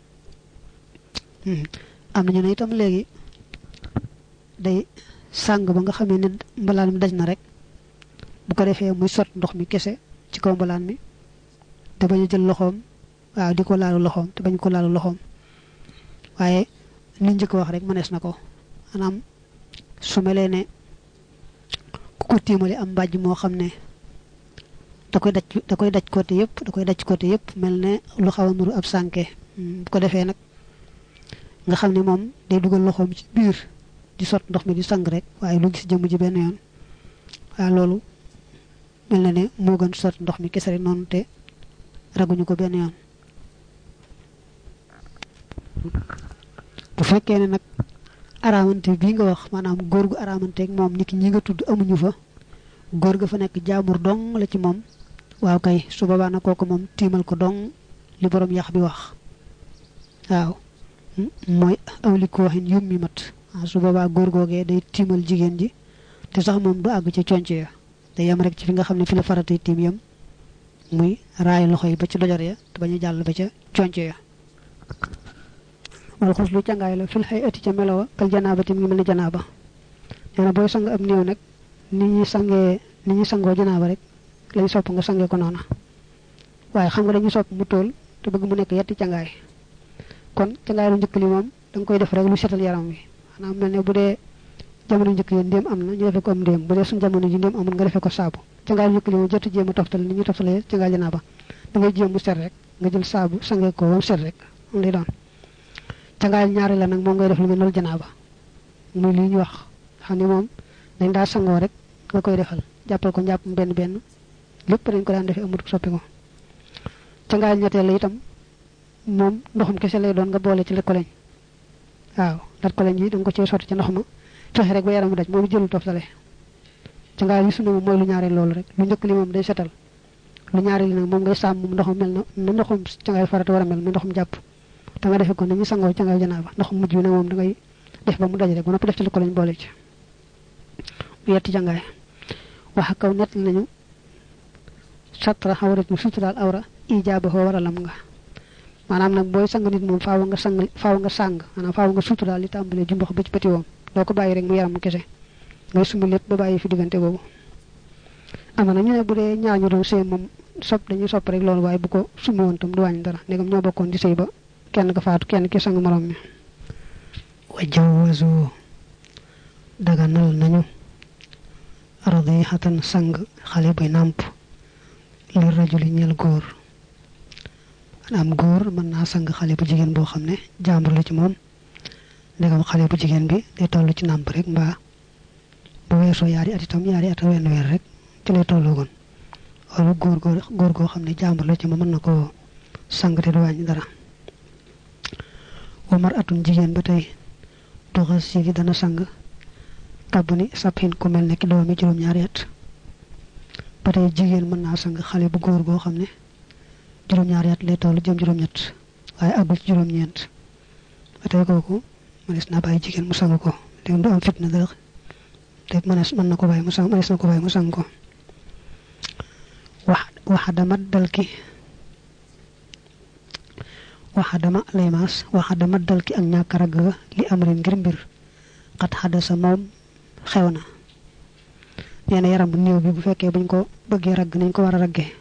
am nañu ne itam legi day sang ba nga xamé ne balal mi daj na rek bu ko defé muy sot ndox mi kessé ci kaw balal mi te bañu jël loxom waaw diko laalu loxom te bañ ko laalu loxom waye ni ñëk wax rek manes nako manam su melé né ku ko timali am bajj mo xamné da koy daj côté yépp melné lu xawa nuru ab sanké bu ko défé nak nga xamné mom day duggal loxom ci biir di sot ndox mi di sang rek waye lu gis jëm ji ben yoon wa lolu melna né mo gën sot ndox mi kessé non té raguñu ko ben yoon bu fekkee ne nag aramante bi nga wax maanaam góor gu aramante ak moom niki ñi nga tudd amuñu fa góor ga fa nekk jaamur dong la ci moom waaw kay su boobaa nag kooku moom tiimal ko dong li borom yax bi wax waaw mooy awli ko waxin yummi mat su boobaa góor googee day tiimal jigéen ji te sax moom du àgg ci conc ya day yam rek ci fi nga xam ne fi la faratay tiim yam muy raay loxo yi ba ci dojar ya te bañu jàll ba ca conc ya wal khuslu ciangaay la fil hayati ci melawa kal janabati mi melni janaba neena boy sang ab neew nak ni ñi sango janaba rek lay sopp nga sangé ko nona waye xam nga dañu sopp mu tol te bëgg mu nekk yetti ciangaay kon ciangaay lu ñëk li mom dang koy def rek lu sétal yaram wi manam melni bu dé jamono ñëk yi ndem amna ñu defé ko am ndem bu dé suñu jamono ji ndem amul nga defé ko saabu ciangaay ñëk li mo jottu jëm toftal ni ñu toftalé ciangaay janaba da ngay jëm mu sét rek nga jël saabu sangé ko wam sét rek lay doon tangal ñaari la nak mo ngay def lu melul janaba muy li ñu wax xani mom dañ da sango rek nga koy defal jappal ko japp ben lepp dañ ko daan def amut soppi ko tangal ñettel la itam mom ndoxum kesse lay doon nga boole ci le ko lañ waaw dat ko lañ yi dañ ko ci sotti ci ndox ma fexe rek ba yaram daj mom jël toftale tangal yi sunu moy lu ñaari lool rek lu ñëk li mom day setal lu ñaari li nak mom ngay sam ndoxum mel na ndoxum tangal farata wara mel ndoxum japp da nga def ko ni sango ci nga janaba ndax mujj na mom da ngay def ba mu daj rek bu nopp def ci ko lañ bolé ci yetti jangay wax kaw net nañu satra hawrat mu sutural awra ijaba ho waralam nga manam nak boy sang nit mom faaw nga sang manam faaw nga sutural li tambalé ju mbax ba ci petit wom doko bayyi rek mu yaram kessé ngay suma lepp ba bayyi fi digënté bobu amana ñu ne bu dé ñaar ñu doon sey mom sop dañu sop rek lool way bu ko suma won tam du wañ dara negam ño bokkon di sey ba kenn ka faatu kenn ki sang morom mi wajawazu daganal nañu radihatan sang xale bu namp li rajuli ñel goor am goor man na sang xale bu jigen bo xamne jambur la ci mom ndegam xale bu jigen bi day tollu ci namp rek mba bu weso yaari at itam yaari at wenn wer rek ci lay tollu gon wala goor go xamne jambur la ci mom man nako sang te du wañ dara Omar atun jigen batay doxal ci dana sang kabuni sapin ku melne ki doomi juroom ñaari at batay jigen mën na sang xale bu goor go xamne juroom ñaari at lay tollu jëm juroom ñett waye agul ci juroom ñent batay koku manes na bay jigen mu sang ko te ndu am fitna dara te manes man nako bay mu sang manes nako bay mu sang ko wahadama dalki wahadama laymas wahadama dalki ak ñaka rag li amrin ngir mbir qad hadasa mom xewna neena yaram bu neew bi bu fekke buñ ko bëgge rag nañ ko wara ragge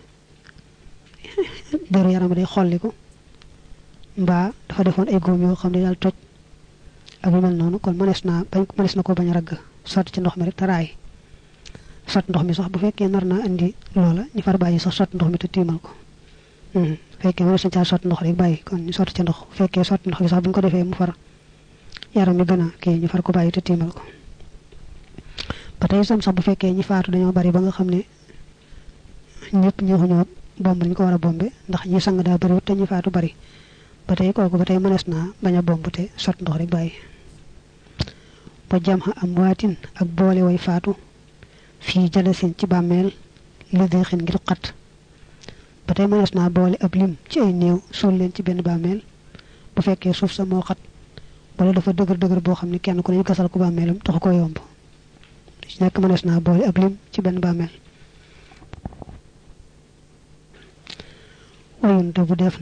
dara yaram day xolliko mba dafa defon ay goom yo xamne dal toj ak lu mel nonu kon manes na ko bañ rag soti ci ndox mi rek taraay sot ndox mi sax bu fekke narna andi lola ñu far bayyi sax sot ndox mi te timal ko fekke mo sa sot ndox rek bayyi kon ñu soti ci ndox fekke sot ndox bi sax buñ ko defé mu far yaram mi gëna ki ñu far ko bayyi te timal ko patay sam sax bu fekke ñi faatu dañoo bari ba nga xamne ñepp ñoo bomb ñu ko wara bombe ndax ñi sang da bari te ñi faatu bari batay koku batay mënesna baña bomb te sot ndox rek bayyi ba jamha amwatin ak boole way faatu fi jalasin ci bammel li de xin ngir xat ba tey mënees naa boole ab lim ci ay néew suul leen ci benn bàmmeel bu fekkee suuf sa moo xat wala dafa dëgër boo xam ne kenn ku ne ñu gasal ko bàmmeelam taxu ko yomb ci nekk mënees naa boole ab lim ci benn bàmmeel wayun dabu def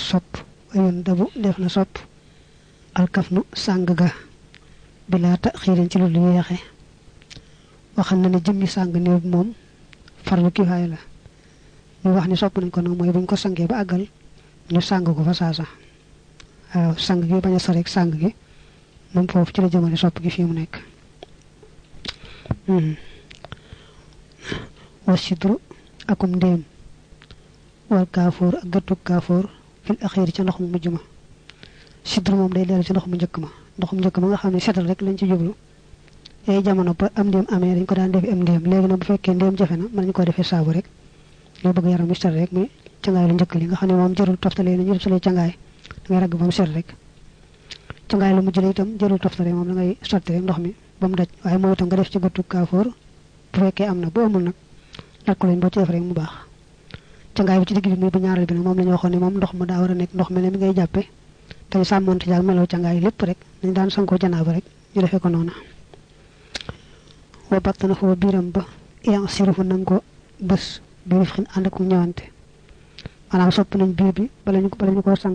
na sopp alkafnu sàng ga bilaata xiirin ci lu yeexe waxam na ne jëmmi sàng néew bi moom farlu kifaaya la ñu wax ni sopp nañ ko nag mooy buñ ko sangee ba àggal ñu sàng ko fa saasa waaw sang gi bañ a soreek sàng gi moom foofu ci la jëmale sopp gi fii mu nekk wa sidru akum ndéem wal kaafoor ak gëttu kaafoor fil axiir ci ndox mu mujj ma sidru moom day dellu ci ndox mu njëkk ma nga xam ne setal rek lañ ci jublu ay jamono ba am ndéem amee dañ ko daan defi am ndéem léegi nag bu fekkee ndéem jafe na mën nañu ko defee saabu rek ñoo bëgg yaram mi set rek muy cangaay lu njëkk li nga xam ne moom jërul toftale na ñu def salee cangaay da ngay ragg ba mu set rek cangaay lu mujj la itam jërul toftale moom da ngay sotti rek ndox mi ba mu daj waaye moom itam nga def ci gëttu kaafoor bu fekkee am na bu amul nag lat ko lañ boo ci def rek mu baax cangaay bi ci digg bi muy bu ñaareel bi nag moom la ñu waxoon ne moom ndox ma daa war a nekk ndox mel ne mi ngay jàppe te sàmmonte jaag meloo cangaay lépp rek dañ daan sankoo janaaba rek ñu defee ko noonu wa battana foo biiram ba ian sirufu nanga ko bés bi rif xin ànd ak ñëwante maanaam sopp nañ biir bi bala ñu ko sang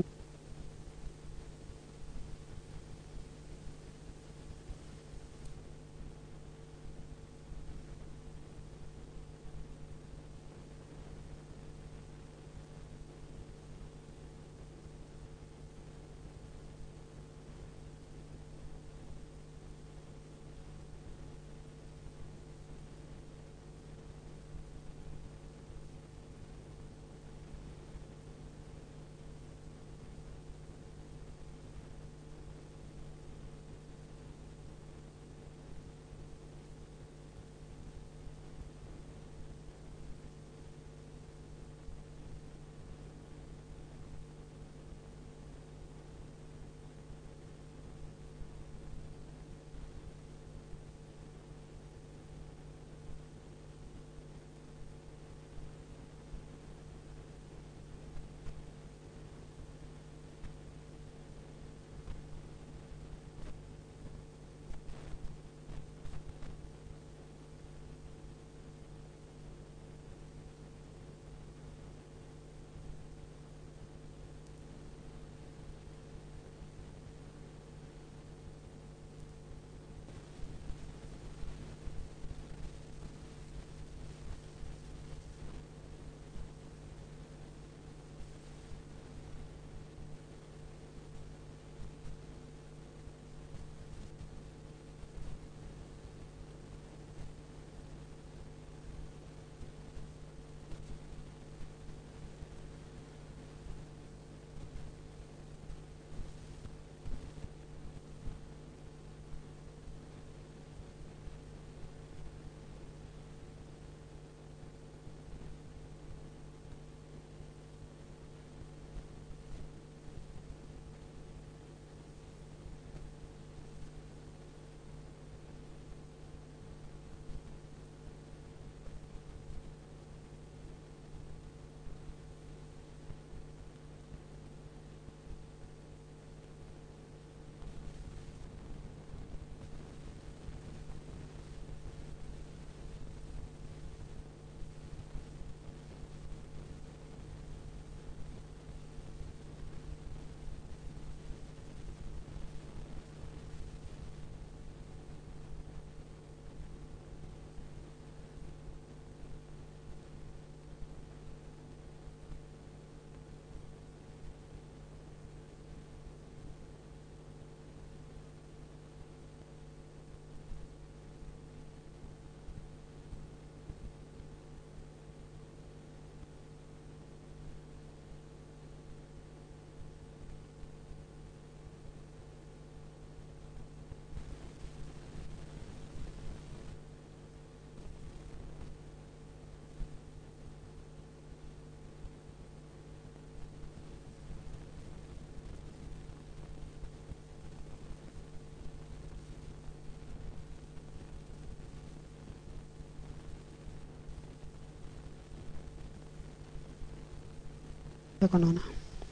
jàppe ko noona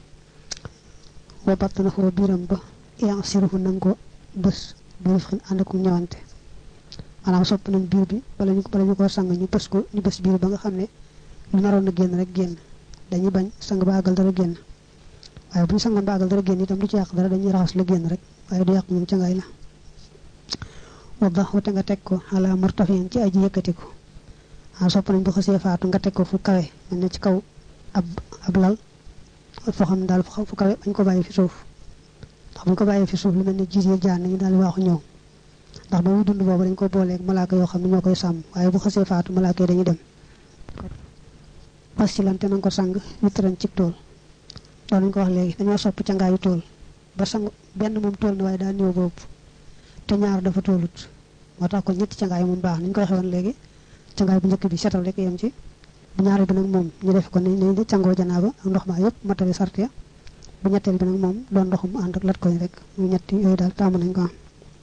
wa batnahu biram ba yasiruhu nango bés bu rifxin ànd ak ñëwante maanaam sopp nañ biir bi bala ñu ko sang ñu bés ko ñu bés biir ba nga xam ne lu naroon na génn rek génn dañuy bañ sang ba àggal dara génn waaye bu ñu sangoon ba àggal dara génn itam du ci yàq dara dañuy raxas la génn rek waaye du yàq moom ca ngaay la wadax wate nga teg ko ala murtafiin ci aji yëkkati ko sopp nañ bu xasee faatu nga teg ko fu kawe mel ne ci kaw ab lal foo xam ne daal fu kawe bañ ko bàyyi fi suuf ndax buñ ko bàyyi fi suuf lu mel ne jiit yi jaan nañu daal di waaxu ñëw ndax ba muy dund boobu dañ ko booleeg malaaka yoo xam ne ñoo koy sàmm waaye bu xasee faatu malaaka yi dañuy dem pas ci lante nañ ko sang witran ci tool loolu ñu ko wax léegi dañoo sopp ca ngaayu tool ba sang benn moom tool na waaye daa néew boobu te ñaar dafa toolut moo tax ko ñetti ca ngaay moom baax ni ñu ko waxee woon léegi ca ngaay bu njëkk bi setal rek yem ci bu ñaareel bi nag moom ñu def ko ne cangoo janaaba ak ndox ma yëpp matali sart ya bu ñetteel bi nag moom doon ndoxum ànd ak lat koy rek mu ñetti yooyu daal taamu nañ ko am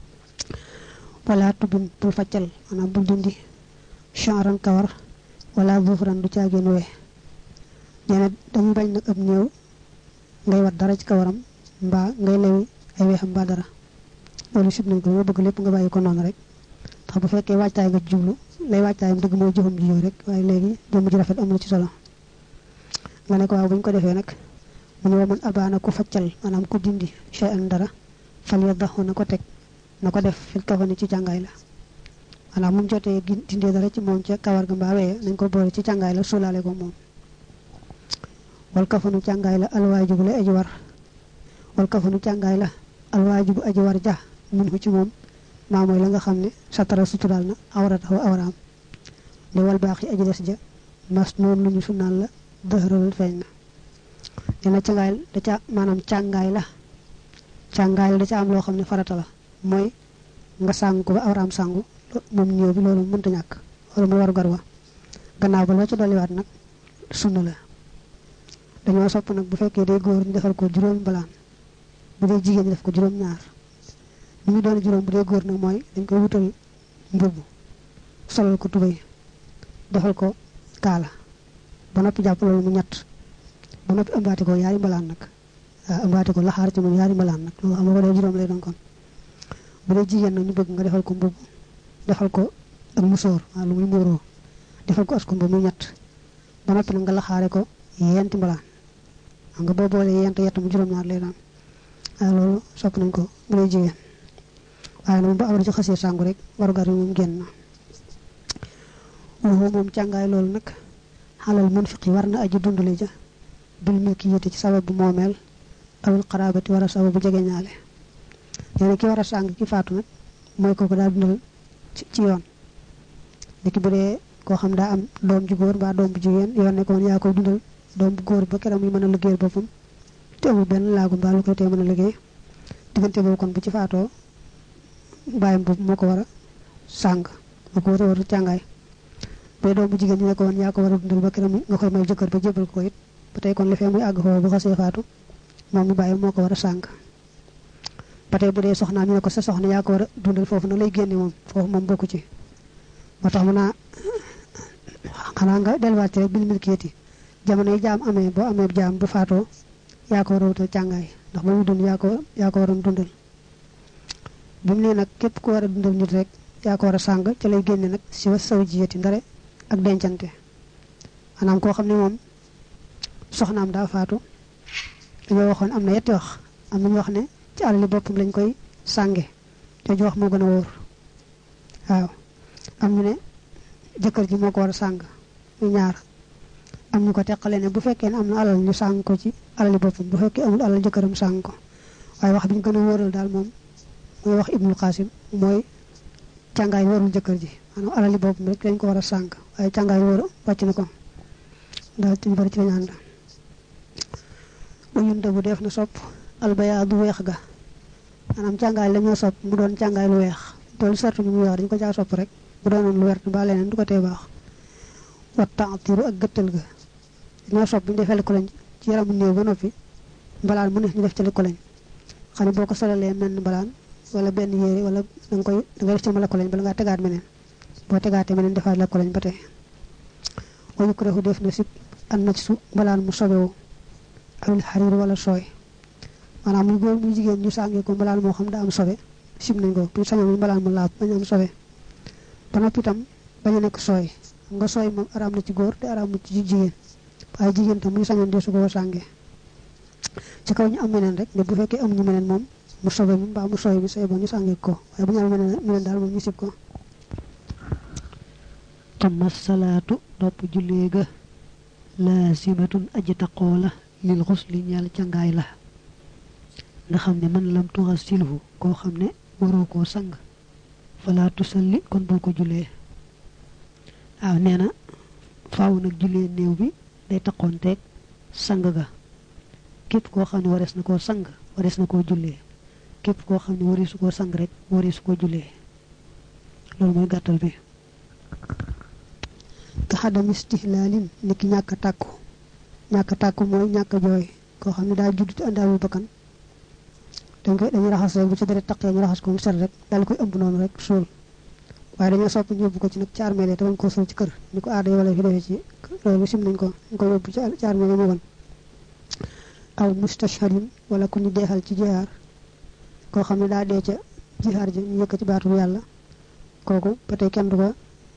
wala tubin bul faccal maanaam bul dindi chanran kawar wala buufran du caageen wee ñene dañuy bañ nag ab néew ngay wat dara ci kawaram mbaa ngay lewi ay weexam mbaa dara loolu sib nañ ko nga bëgg lépp nga bàyyi ko noonu rek ndax bu fekkee waajtaay nga jublu lay waajtaayam dëgg mooy jëfam ji rek waaye léegi jëmm ji rafet am na ci solo nga ne ko waaw bu ñu ko defee nag mu ne wa man abaana ku faccal maanaam ku dindi shay'an dara fal yadahu na ko teg na ko def fil kafani ci càngaay la maanaam mu jotee dindee dara ci moom ca kawar ga mbaa wee nañ ko boole ci càngaay la suulaale ko moom wal kafanu càngaay la alwaajibu la aji war wal kafanu càngaay la alwaajibu aji war ja mun ko ci moom maa mooy la nga xam ne satara suturaal na awratahu awraam li wal baax yi aji des ja mas noonu lu ñu sunnaal la dëxëral feeñ na dina càngaay da ca maanaam càngaay la da ca am loo xam ne farata la mooy nga sàng ko ba awraam sàngu moom ñëw bi loolu mënta ñàkk wala mu waru gar wa gannaaw ba loo ci dolliwaat nag sunna la dañoo sopp nag bu fekkee day góor ñu defal ko juróom balaan bu dee jigéen ñi def ko juróom ñaar li muy doon juróom bu dee góor nag mooy dañ koy wutal mbubb solal ko tubéy defal ko kaala ba noppi jàpp loolu mu ñett ba noppi ëmbaati ko yaari mbalaan nag waaw ëmbaati ko laxaar ci moom yaari mbalaan nag loolu xam nga ko dee juróom lay doon kon bu dee jigéen nag ñu bëgg nga defal ko mbubb defal ko ak musóor waaw lu muy muuroo defal ko askumba muy ñett ba noppi nag nga laxaare ko yenti mbalaan xam nga boo boolee yent yett mu juróom-ñaar lay doon waaw loolu sopp nañ ko bu dee jigéen waaye nag moom ba awra ci xasee sàngu rek warugar yi moom génn na moom càngaay loolu nag xalal munfiqi war na aji dundale ja bil milkiyati ci sababu moomeel awil xaraabati war a sababu jegeñaale nee ki war a sàng ki faatu nag mooy kooku daa dundal ci yoon léegi bu dee koo xam daa am doom ju góor mbaa doom bu jigéen yoon ne ko woon yaa koy dundal doom bu góor ba keroog muy mën a liggéeyal boppam te amul benn laagu mbaa lu koy tee mën a liggéey diggante boobu kon bu ci faatoo bàyyam boobu moo ko war a sàng moo ko war a càngaay bu dee doom bu jigéen ñi ne ko woon yaa ko war a dundal ba keroog nga koy may jëkkër ba jébal ko it ba tey kon li fee muy àgg foofu bu xasee faatu moom mi bàyyam moo ko war a sàng ba tey bu dee soxnaam ñu ne ko sa soxna yaa ko war a dundal foofu na lay génne moom foofu moom bokku ci moo tax mën naa xanaa nga delluwaat ci rek bil milkiyati jamono yi jaam amee boo amee jaam bu faatoo yaa ko war a wutal càngaay ndax ba muy dund yaa ko waroon dundal bi mu ne nag képp ku war a dundal nit rek yaa ko war a sàng ca lay génne nag si wa saw jiyati ndare ak dencante maanaam koo xam ne moom soxnaam daa faatu dañoo waxoon am na yetti wax am nañu wax ne ci alali boppam lañ koy sànge te ju wax moo gën a wóor waaw am ñu ne jëkkër ji moo ko war a sàng ñu ñaar am ñu ko teqale ne bu fekkee ne am na alal ñu sàng ko ci alali boppam bu fekkee amul alal jëkkëram sàng ko waaye wax bi ñu gën a wóoral daal moom mooy wax Ibnul Qasim mooy càngaay warul jëkkër ji maanaam alali boppam rek lañ ko war a sàng waaye càngaay wóor wàcc na ko daal ci ñu bari ci lañ ànd bu yunde bu def na sopp albaya du weex ga maanaam càngaay la ñoo sopp mu doon càngaay lu weex toolu sartu bi muy wax dañu ko caa sopp rek bu doonoon lu wert ba leneen du ko tee baax wat taatiru ak gëttal ga dañoo sopp bu ñu defee ko lañ ci yaramu néew ba noppi mbalaan mu ne ñu def ci ko lañ xam ne boo ko solalee mel mbalaan wala benn yére wala da nga def ci ma la ko lañ bala ngaa tegaat meneen boo tegaatee meneen defaat la ko lañ ba tey wayu ko refu def na sib an na ci su mbalaan mu sobewu awil xariir wala sooy maanaam muy góor muy jigéen ñu sàngee ko mbalaan moo xam da am sobe sim nañ ko bu sañoon mbalaan mu laab bañ am sobe ba noppi itam bañ a nekk sooy xam nga sooy moom araam na ci góor te araam na ci jigéen waaye jigéen tam muy sañoon deesu ko sàngee ci kaw ñu am meneen rek ne bu fekkee amuñu meneen moom mu sobe mi mbaa mu sooy mi say ba ñu sàngee ko waaye bu ñu am meneen daal moom ñu sib ko tamma salaatu topp jullee ga laasimatun aji taqoo la lil xusli ñeel cangaay la nga xam ne man lam tuxa silhu koo xam ne waroo koo sang fala tusalli kon bul ko jullee waaw nee na faaw nag jullee néew bi day taqoonteeg sang ga képp koo xam ne warees na koo sang warees na koo jullee képp koo xam ne wareesu koo sang rek wareesu koo jullee loolu mooy gàttal bi ka xadam istihlaalin ni ki ñàkk tàkku mooy ñàkk jooy koo xam ne daa judd te àndaawu bakkan dañuy raxas rek bu ci deret taqee ñu raxas ko mu set rek daal koy ëmb noonu rek suul waaye dañoo sopp ñu yóbbu ko ci nag ci armeel te bañ koo suul ci kër ñu ko aada wala fi defee ci loolu sim nañ ko ñu ko yóbbu ci armeel mu gën aw mustashhadin wala ku ñu deexal ci jihaar koo xam ne daa dee ca jihaar ji ñu yëkk ci baatu yàlla kooku ba tey kenn du ko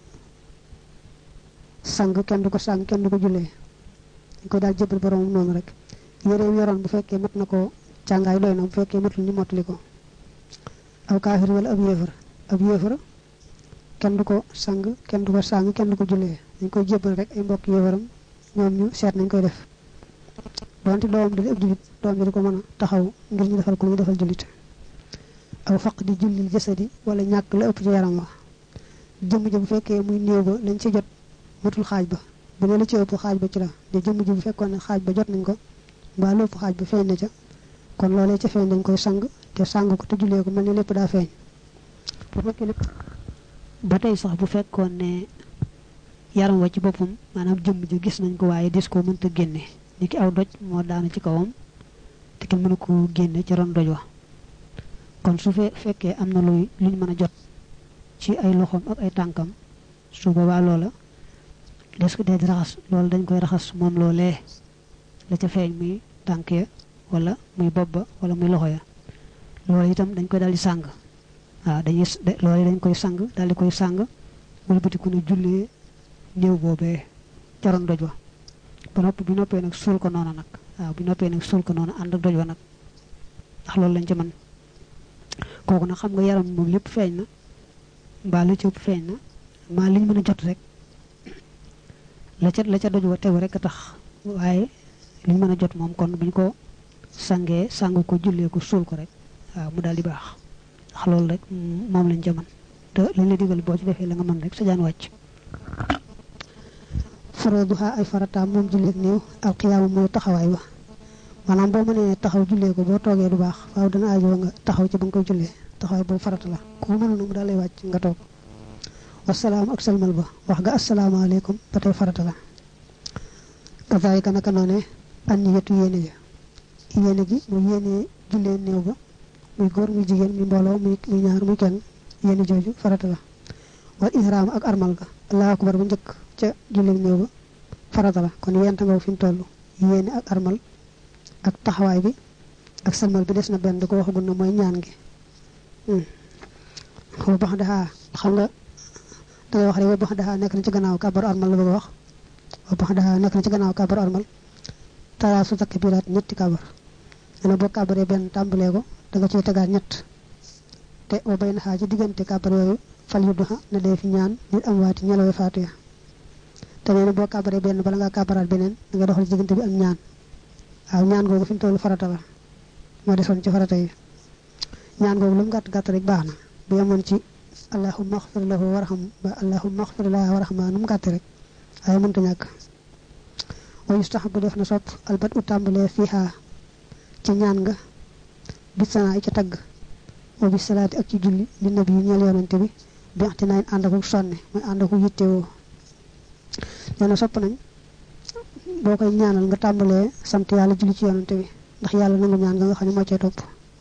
sang kenn du ko jullee dañ ko daal jëbal borom noonu rek yére yoroon bu fekkee mat na ko càngaay doy na bu fekkee matul ñu mottali ko aw kaafir wala ab yéefar kenn du ko sang kenn du ko jullee dañ koy jébbal rek ay mbokk yéefaram ñoom ñu seet nañ koy def donte doom di ab julit doom bi di ko mën a taxaw ngir ñu defal ko lu ñu defal julit aw faq di jullil jasadi wala ñàkk la ëpp ci yaram wa jëmm ji bu fekkee muy néew ba lañ ci jot matul xaaj ba bu ne la ci ëpp xaaj ba ci la de jëmm ji bu fekkoon ne xaaj ba jot nañ ko mbaa lépp xaaj ba feeñ na ca kon loolee ca feeñ dañ koy sang te sang ko te jullee ko mel ni lépp daa feeñ bu fekkee lépp ba tey sax bu fekkoon ne yaram wa ci boppam maanaam jëmm ji gis nañ ko waaye dis ko mënta génne ni ki aw doj moo daanu ci kawam te kenn mënu ko génne ci ron doj wa kon su fekkee am na luñ mën a jot ci ay loxoom ak ay tànkam su boobaa loola des ko dee di raxas loolu dañ koy raxas moom loolee la ca feeñ muy tànk ya wala muy bopp ba wala muy loxo ya loolu itam dañ koy daal di sàng waaw loolu dañ koy sang daal di koy sàng wala batiku ne jullee néew boobee caroon doj wa bi noppee nag suul ko noonu nag waaw bu noppee nag suul ko noonu ànd ak doj wa nag ndax loolu lañ ci mën kooku nag xam nga yaram moom lépp feeñ na mbaa la ci ëpp feeñ na mbaa liñ mën a jot rek la ca doj wa tegu rek a tax waaye liñ mën a jot moom kon buñ ko sangee sang ko jullee ko suul ko rek waaw mu daal di baax ndax loolu rek moom lañ ca mën te lañ la digal boo ci defee la nga mën rek sa jaan wàcc faraduha ay farataam moom julleeg néew alxiyaamu mooy taxawaay ba maanaam boo mënee taxaw jullee ko boo toogee du baax faaw dana aajoo nga taxaw ci ba nga koy jullee taxawaay boobu farata la ku mënul nag mu daal lay wàcc nga toog wasalaam ak salmal ba wax nga asalaamaaleykum ba tey farata la kazaalika naka noone an niyatu yéene gi mu yéene jullee néew ba muy góor muy jigéen muy mbooloo muy ñaar muy kenn yéene jooju farata la wal ihraam ak armal ga allahu akbar bu njëkk ca jullee néew ba farata la kon yent nga fi mu toll yéene ak armal ak taxawaay bi ak salmal bi des na benn da ko waxagul na mooy ñaan gi wa bax daxaa xam nga dangay wax rek wa bax daxaa nekk na ci gannaaw kàbbaru armal la bëgg a wax wa bax daxaa nekk na ci gannaaw kàbbaru armal talaasu takbiraat ñetti kàbbar dana boo kàbbaree benn tàmbalee ko da nga ciy tegaat ñett te wa bay naxaa ci diggante kàbbar yooyu fal yu duxa na dee fi ñaan nit am waati ñelawe faatu ya te nee na boo kàbbaree benn bala ngaa kàbbaraat beneen da nga doxal ci diggante bi am ñaan waaw ñaan googu fi mu toll farata la moo desoon ci farata yi ñaan googu lu mu gàtt gàtt rek baax na bu yemoon ci allahumma axfir lahu warham ba allahumma axfir laha warhama nu mu gàtt rek waaye mënta ñàkk wa yustahabu def na sopp albat u tàmbalee fiiha ci ñaan nga bis sanaa ca tagg wa bis salaati ak ci julli li nabi yi ñeel yonante bi bixti nayn ànd aku sonne mooy ànd aku yittewoo nee na sopp nañ boo koy ñaanal nga tàmbalee sant yàlla julli ci yonante bi ndax yàlla nangu ñaan nga xam ne moo cee topp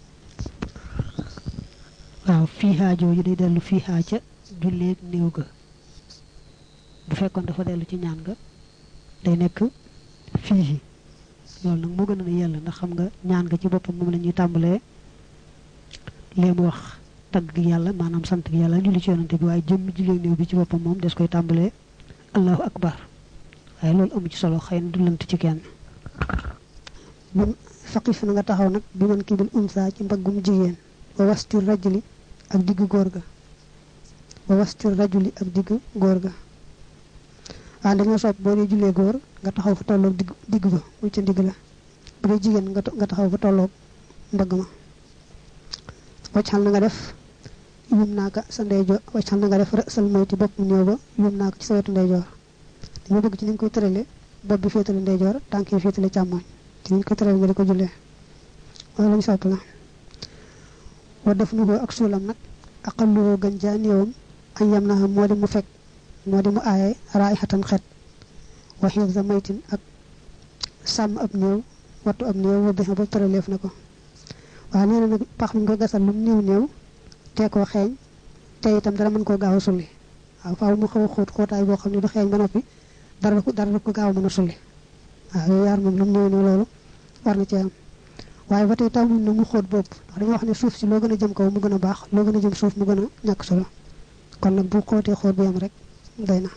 waaw fiihaa jooju day dellu fiihaa ca julleeg néew ga bu fekkoon dafa dellu ci ñaan nga day nekk fiihi loolu nag moo gën a yàlla ndax xam nga ñaan nga ci boppam moom la ñuy tàmbalee léemu wax tagg gi yàlla maanaam sant gi yàlla julli ci yonante bi waaye jëmmi julli néew bi ci boppam moom des koy tàmbalee allahu akbar waaye loolu amu ci solo xëy na du lant ci kenn mun faqif na nga taxaw nag bi man kii bil unsa ci mbaggum jigéen wa wastir rajuli ak diggu góor ga wa wastir rajuli ak diggu góor ga waaw dañoo sopp boo dee jullee góor nga taxaw fa tolloog digg ba muy ca ndigg la bu dee jigéen nga taxaw fa tolloog mbagg ma waccal na nga def yum naa ko sa ndeyjoor waccal na nga def rësal moyti bopp mu néew ba yum naa ko ci sa wetu ndeyjoor dañoo bëgg ci ni nga koy tërale bopp bi féetale ndeyjoor tànk yi féetale càmmoñ ci ni ñu koy tërale nga di ko jullee wala lañu sopp la wa def nu ko ak suulam nag aqalluhu gën jaa néewam añ yam na xam moo di mu fekk moo di mu aaye raay xatan xet wa xifza maytin ak sàmm ab néew wattu ab néew wëddi ba tëraleef na ko waaw nee na nag pax mi ñu ko gasal lu mu néew te koo xeeñ te itam dara mën koo gaaw a sulli waaw faaw mu xaw a xóot xóotaay boo xam ne du xeeñ ba noppi dara du ko gaaw a mën a sulli waaw yooyu yaar moom lu mu néew loolu war na ci am waaye ba tey tàmmuñ na mu xóot bopp ndax dañoo wax ne suuf si loo gën a jëm kaw mu gën a baax loo gën a jëm suuf mu gën a ñàkk solo kon nag bu xóotee xóot bu yam rek doy na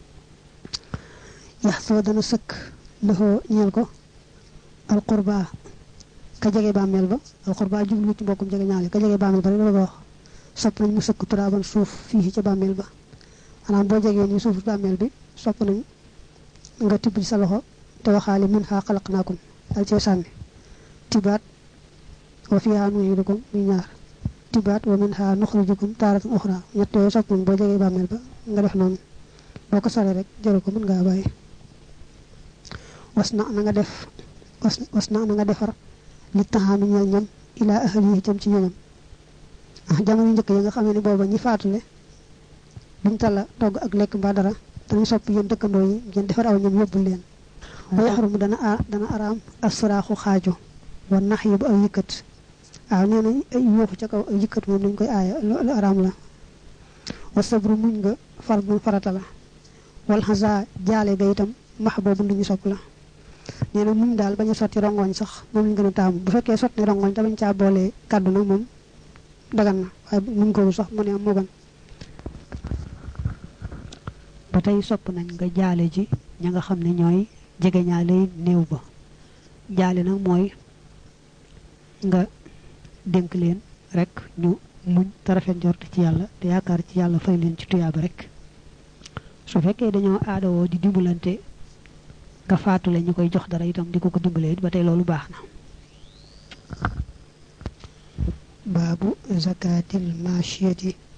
yax soo dana sëkk loxoo ñeel ko alqurba ka jege bàmmeel ba alqurba jublu ci mbokkum jege ñaale ka jege bàmmeel ba rek la wax sopp nañ mu sëkk turaaban suuf fii ca bàmmeel ba maanaam boo jegee ni suuf bàmmeel bi sopp nañ nga tibb ci sa loxo te waxaale min xaa xalaqnaakum dal cee sànni tibaat wa fiha nu'iidukum muy ñaar tibaat wa min xaa nuxrijukum taaratan uxra ñett yooyu sopp nañ boo jegee bàmmeel ba nga def noonu boo ko sore rek jëru ko mën ngaa bàyyi was na na nga defar li taxaami ñeel ñam ilaa ahlihi jëm ci ñoñam jamono njëkk yi nga xam ne booba ñi faatule duñ tala togg ak lekk mbaa dara dañuy sopp yéen dëkkandoo yi ngeen defar aw ñam yóbbul leen wa yaxrumu dana araam asraaxu xaajo wa nax yi bu aw yëkkat waaw nee nañ ay yuuxu ca kaw ay yëkkat moom dañ koy aaya lu araam la wa sabru muñ nga farata la wal xasa jaale ga itam max boobu lu ñu sopp la nee na muñ daal bañ a sotti rongoñ sax moom lañ gën a taamu bu fekkee sotti ne rongoñ te bañ caa boolee kàddu nag moom dagan na waaye muñ ko sax mu ne am moo gën ba tey sopp nañ nga jaale ji ña nga xam ne ñooy jege ñaale néew ba jaale nag mooy nga dénk leen rek ñu muñ te rafet njort ci yàlla te yaakaar ci yàlla fay leen ci tuyaaba rek su fekkee dañoo aadawoo di dimbalante nga faatule ñu koy jox dara itam di ko dimbalee ba tey loolu baax na baabu zakatil machiyati